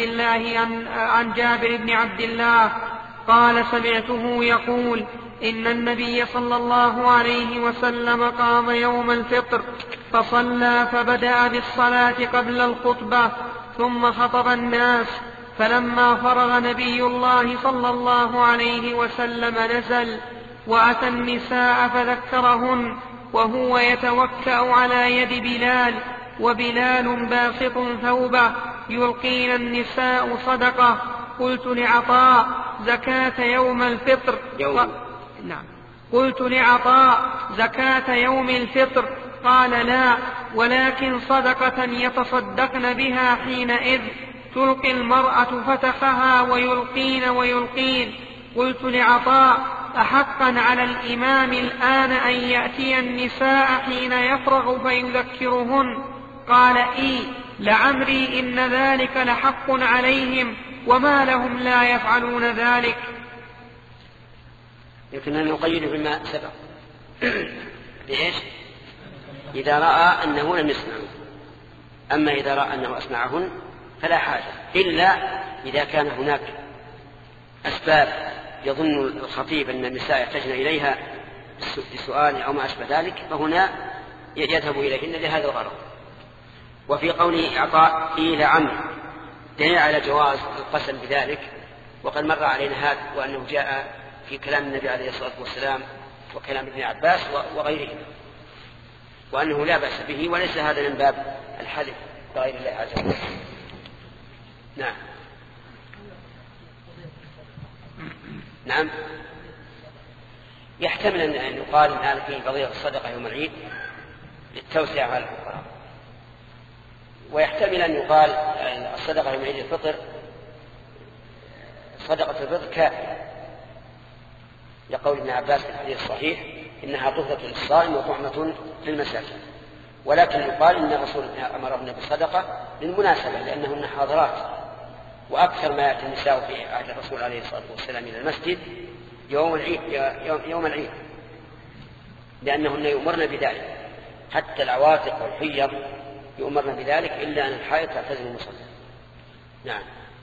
بن عبد الله قال سمعته يقول إن النبي صلى الله عليه وسلم قام يوم الفطر فصلى فبدأ بالصلاة قبل الخطبة ثم خطب الناس، فلما فرغ نبي الله صلى الله عليه وسلم نزل وأتى النساء فذكرهن وهو يتوكأ على يد بلال، وبلال باسط ثوبه، يلقين النساء صدقة. قلت لعطاء: زكاة يوم الفطر؟ نعم. قلت لعطاء: زكاة يوم الفطر؟ قال: لا، ولكن صدقة يتصدقن بها حينئذ، تلقي المرأة فتخها ويلقين. قلت لعطاء: أحقا على الإمام الآن أن يأتي النساء حين يفرغ فيذكرهن؟ قال: إي، لعمري إن ذلك لحق عليهم، وما لهم لا يفعلون ذلك. يمكن أن نقيد بما سبق. بإيش؟ إذا رأى أنه لم يسمعه. أما إذا رأى أنه أسمعهن فلا حاجة، إلا إذا كان هناك أسباب يظن الخطيب أن النساء يحتاجن إليها بسؤال أو ما أشبه ذلك، فهنا يذهب إليهن لهذا الغرض. وفي قول إعطاء إلى عمرو دليل على جواز القسم بذلك، وقد مر علينا هذا، وأنه جاء في كلام النبي عليه الصلاة والسلام وكلام ابن عباس وغيرهم، وأنه لا بأس به، وليس هذا من باب الحلف بغير الله عز وجل. نعم. نعم، يحتمل أن يقال إن هذا فيه فضيلة الصدقة يوم العيد للتوسعة على الفقراء، ويحتمل أن يقال الصدقة يوم عيد الفطر صدقة الفطر كافية، لقول ابن عباس في الحديث الصحيح: إنها طهرة للصائم وطعمة للمساكين. ولكن يقال إن الرسول أمرهن بالصدقة للمناسبة، لأنهن حاضرات، وأكثر ما يأتي النساء في عهد الرسول عليه الصلاة والسلام إلى المسجد يوم العيد، لأنهن يؤمرن بذلك، حتى العواتق والحيض يؤمرن بذلك، إلا أن الحائض تعتزل المصلى. نعم.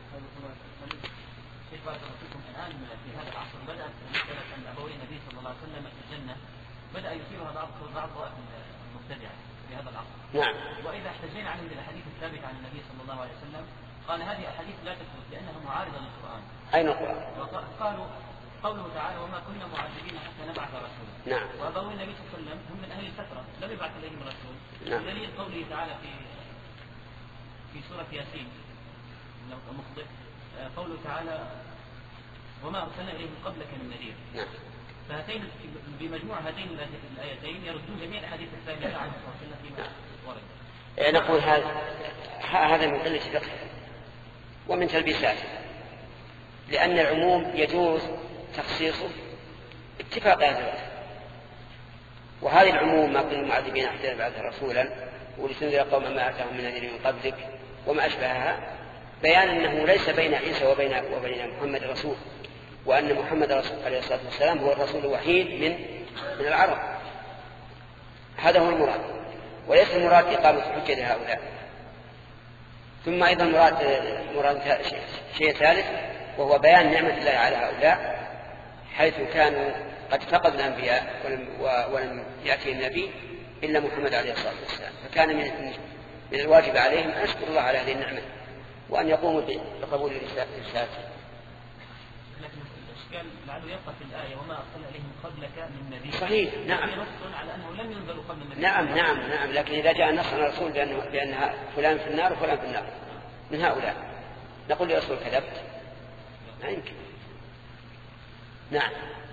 في هذا العصر بدأت مسألة أن أبوي النبي صلى الله عليه وسلم في الجنة بدأ يثيرها بعض المبتدعة في هذا العصر. نعم. وإذا احتجينا عن الأحاديث الثابتة عن النبي صلى الله عليه وسلم قال هذه أحاديث لا تثبت لأنها معارضة للقرآن. أين القرآن؟ قالوا قوله تعالى: وما كنا معذبين حتى نبعث رسولا. نعم. وأبوي النبي صلى الله عليه وسلم هم من أهل الفترة لم يبعث إليهم رسول. نعم. دليل قوله تعالى في سورة ياسين المخطئ، قوله تعالى: وما أرسلنا إليهم قبلك من نذير. نعم. فهاتين بمجموع هاتين الآيتين يردون جميع الحديث الثابتة عنه صلى الله عليه وسلم فيما ورد. نقول هذا من قلة فقه ومن تلبيساته، لأن العموم يجوز تخصيصه اتفاق أهل الوقت، وهذه العموم: ما كنا معذبين حتى نبعث رسولا ولتنذر قوما ما أتاهم من نذير من قبلك وما أشبهها، بيان أنه ليس بين عيسى وبين محمد رسول، وأن محمد رسول عليه الصلاة والسلام هو الرسول الوحيد من العرب. هذا هو المراد، وليس المراد إقامة حجة لهؤلاء. ثم أيضا مراد شيء ثالث، وهو بيان نعمة الله على هؤلاء، حيث كانوا قد فقدوا الأنبياء ولم يأتي النبي إلا محمد عليه الصلاة والسلام، فكان من الواجب عليهم أن يشكروا الله على هذه النعمة وأن يقوموا بقبول رسالته. لكن الإشكال لعله يبقى في الآية: وما أرسلنا إليهم قبلك من نذير. صحيح. نعم. نص على أنه لم ينزلوا قبل النبي. نعم. لكن إذا جاء النص عن الرسول بأن فلان في النار وفلان في النار من هؤلاء، نقول لرسول كذبت؟ لا يمكن. نعم.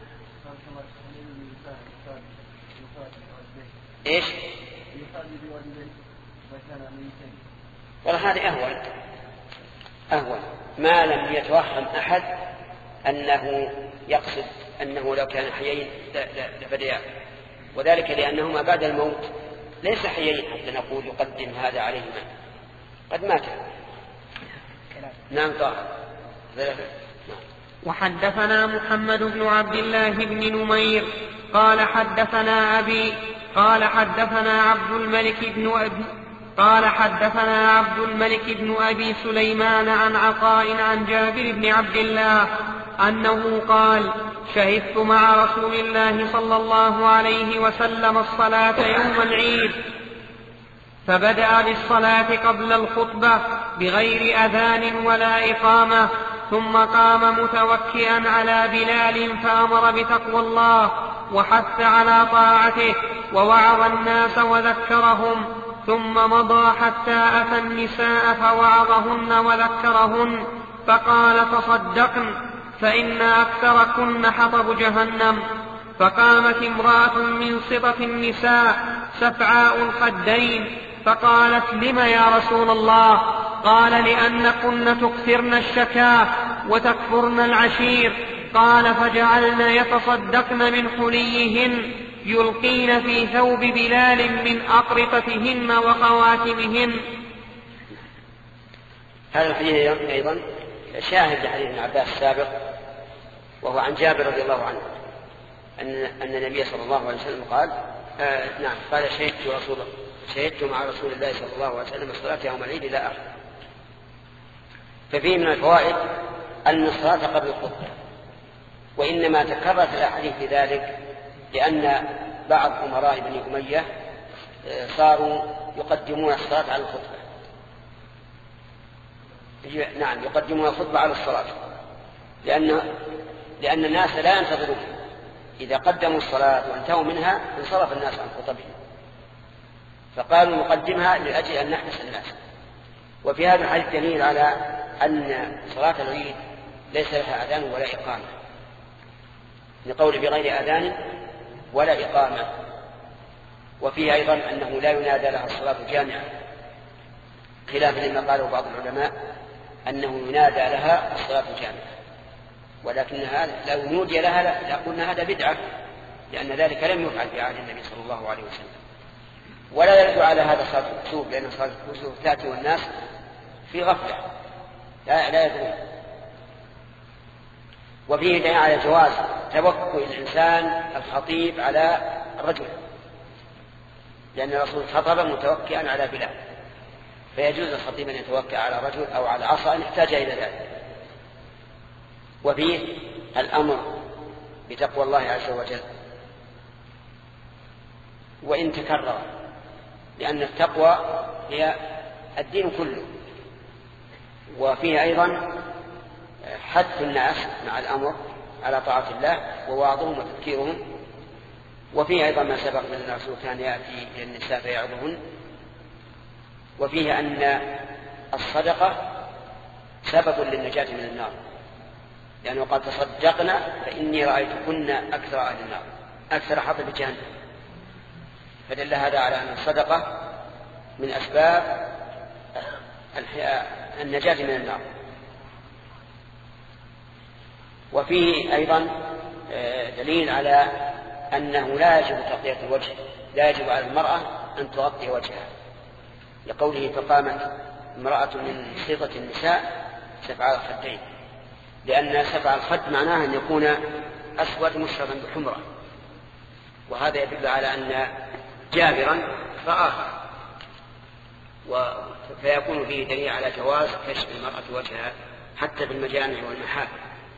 إيش؟ والله هذا أهون ما لم يتوهم أحد أنه يقصد أنه لو كان حيين لفديا، وذلك لأنهما بعد الموت ليس حيين حتى نقول يقدم هذا عليهما، قد مات. نعم. طاهر. وحدثنا محمد بن عبد الله بن نمير قال حدثنا أبي قال حدثنا عبد الملك بن أبي سليمان عن عطاء عن جابر بن عبد الله أنه قال: شهدت مع رسول الله صلى الله عليه وسلم الصلاة يوم العيد، فبدأ بالصلاة قبل الخطبة بغير أذان ولا إقامة، ثم قام متوكئا على بلال فأمر بتقوى الله وحث على طاعته، ووعظ الناس وذكرهم، ثم مضى حتى أتى النساء فوعظهن وذكرهن، فقال: تصدقن فإن أكثركن حطب جهنم. فقامت امرأة من سطة النساء سفعاء الخدين فقالت: لم يا رسول الله؟ قال: لأنكن تكثرن الشكاه وتكفرن العشير. قال: فجعلن يتصدقن من حليهن يلقين في ثوب بلال من أقرطتهن وخواتمهن. هذا الحديث أيضا شاهد لحديث ابن عباس السابق، وهو عن جابر رضي الله عنه أن النبي صلى الله عليه وسلم قال قال: شهدت مع رسول الله صلى الله عليه وسلم الصلاة يوم العيد إلى آخره. ففيه من الفوائد أن الصلاة قبل الخطبة، وإنما تكررت الأحاديث في ذلك لأن بعض أمراء بني أمية صاروا يقدمون الصلاة على الخطبة. يقدمون الخطبة على الصلاة، لأن الناس لا ينتظرون. إذا قدموا الصلاة وانتهوا منها انصرف الناس عن خطبهم، فقالوا نقدمها لأجل أن نحبس الناس. وفي هذا الحديث دليل على أن صلاة العيد ليس لها أذان ولا إقامة، لقول بغير أذان ولا إقامة. وفيه أيضا أنه لا ينادى لها الصلاة جامعة، خلافا لما قاله بعض العلماء أنه ينادى لها الصلاة جامعة، ولكنها لو نودي لها لقلنا هذا بدعة، لأن ذلك لم يفعل في عهد النبي صلى الله عليه وسلم. ولا يرد على هذا صلاة الكسوف، لأن صلاة الكسوف تأتي والناس في غفلة لا يدرون. وفيه دليل على جواز توكل الإنسان الخطيب على الرجل، لأن الرسول خطب متوكئا على بلال، فيجوز الخطيب أن يتوكل على رجل أو على عصا إن احتاج إلى ذلك. وفيه الأمر بتقوى الله عز وجل وإن تكرر، لأن التقوى هي الدين كله. وفيه أيضا حث الناس مع الأمر على طاعة الله ووعظهم وتذكيرهم. وفيه أيضا ما سبق من الرسول كان يأتي إلى النساء فيعظهن. وفيه أن الصدقة سبب للنجاة من النار، لأنه قال: تصدقنا فإني رأيتكن أكثر أهل النار، أكثر حطب جهنم. فدل هذا على أن الصدقة من أسباب النجاة من النار. وفيه أيضا دليل على أنه لا يجب تغطية الوجه، لا يجب على المرأة أن تغطي وجهها، لقوله: فقامت امرأة من سيطة النساء سفعاء الخدين، لأن سفع الخد معناه أن يكون أسود مشربا بحمرة، وهذا يدل على أن جابرا رآها، فيكون فيه دليل على جواز كشف المرأة وجهها حتى في المجامع والمحافل.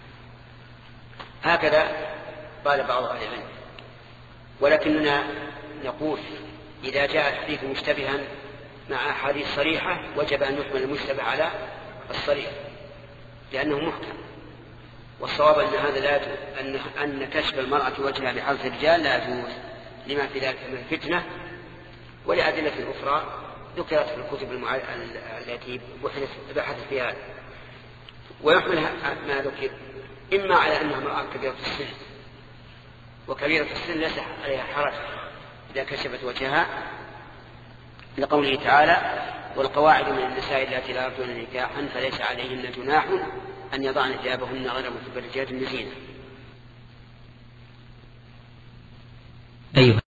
هكذا قال بعض أهل العلم. ولكننا نقول إذا جاء الحديث مشتبها مع أحاديث صريحة وجب أن يحمل المشتبه على الصريح لأنه محكم. والصواب أن هذا لا يجوز، أن كشف المرأة وجهها بحالة الرجال لا يجوز لما في ذلك من فتنة، ولأدلة أخرى ذكرت في الكتب التي بحثت فيها. ويحمل ما ذكر إما على أنها امرأة كبيرة السن، وكبيرة السن ليس عليها حرج إذا كشفت وجهها، لقوله تعالى: والقواعد من النساء اللاتي لا يرجون نكاحا فليس عليهن جناح أن يضعن ثيابهن غير متبرجات بزينة.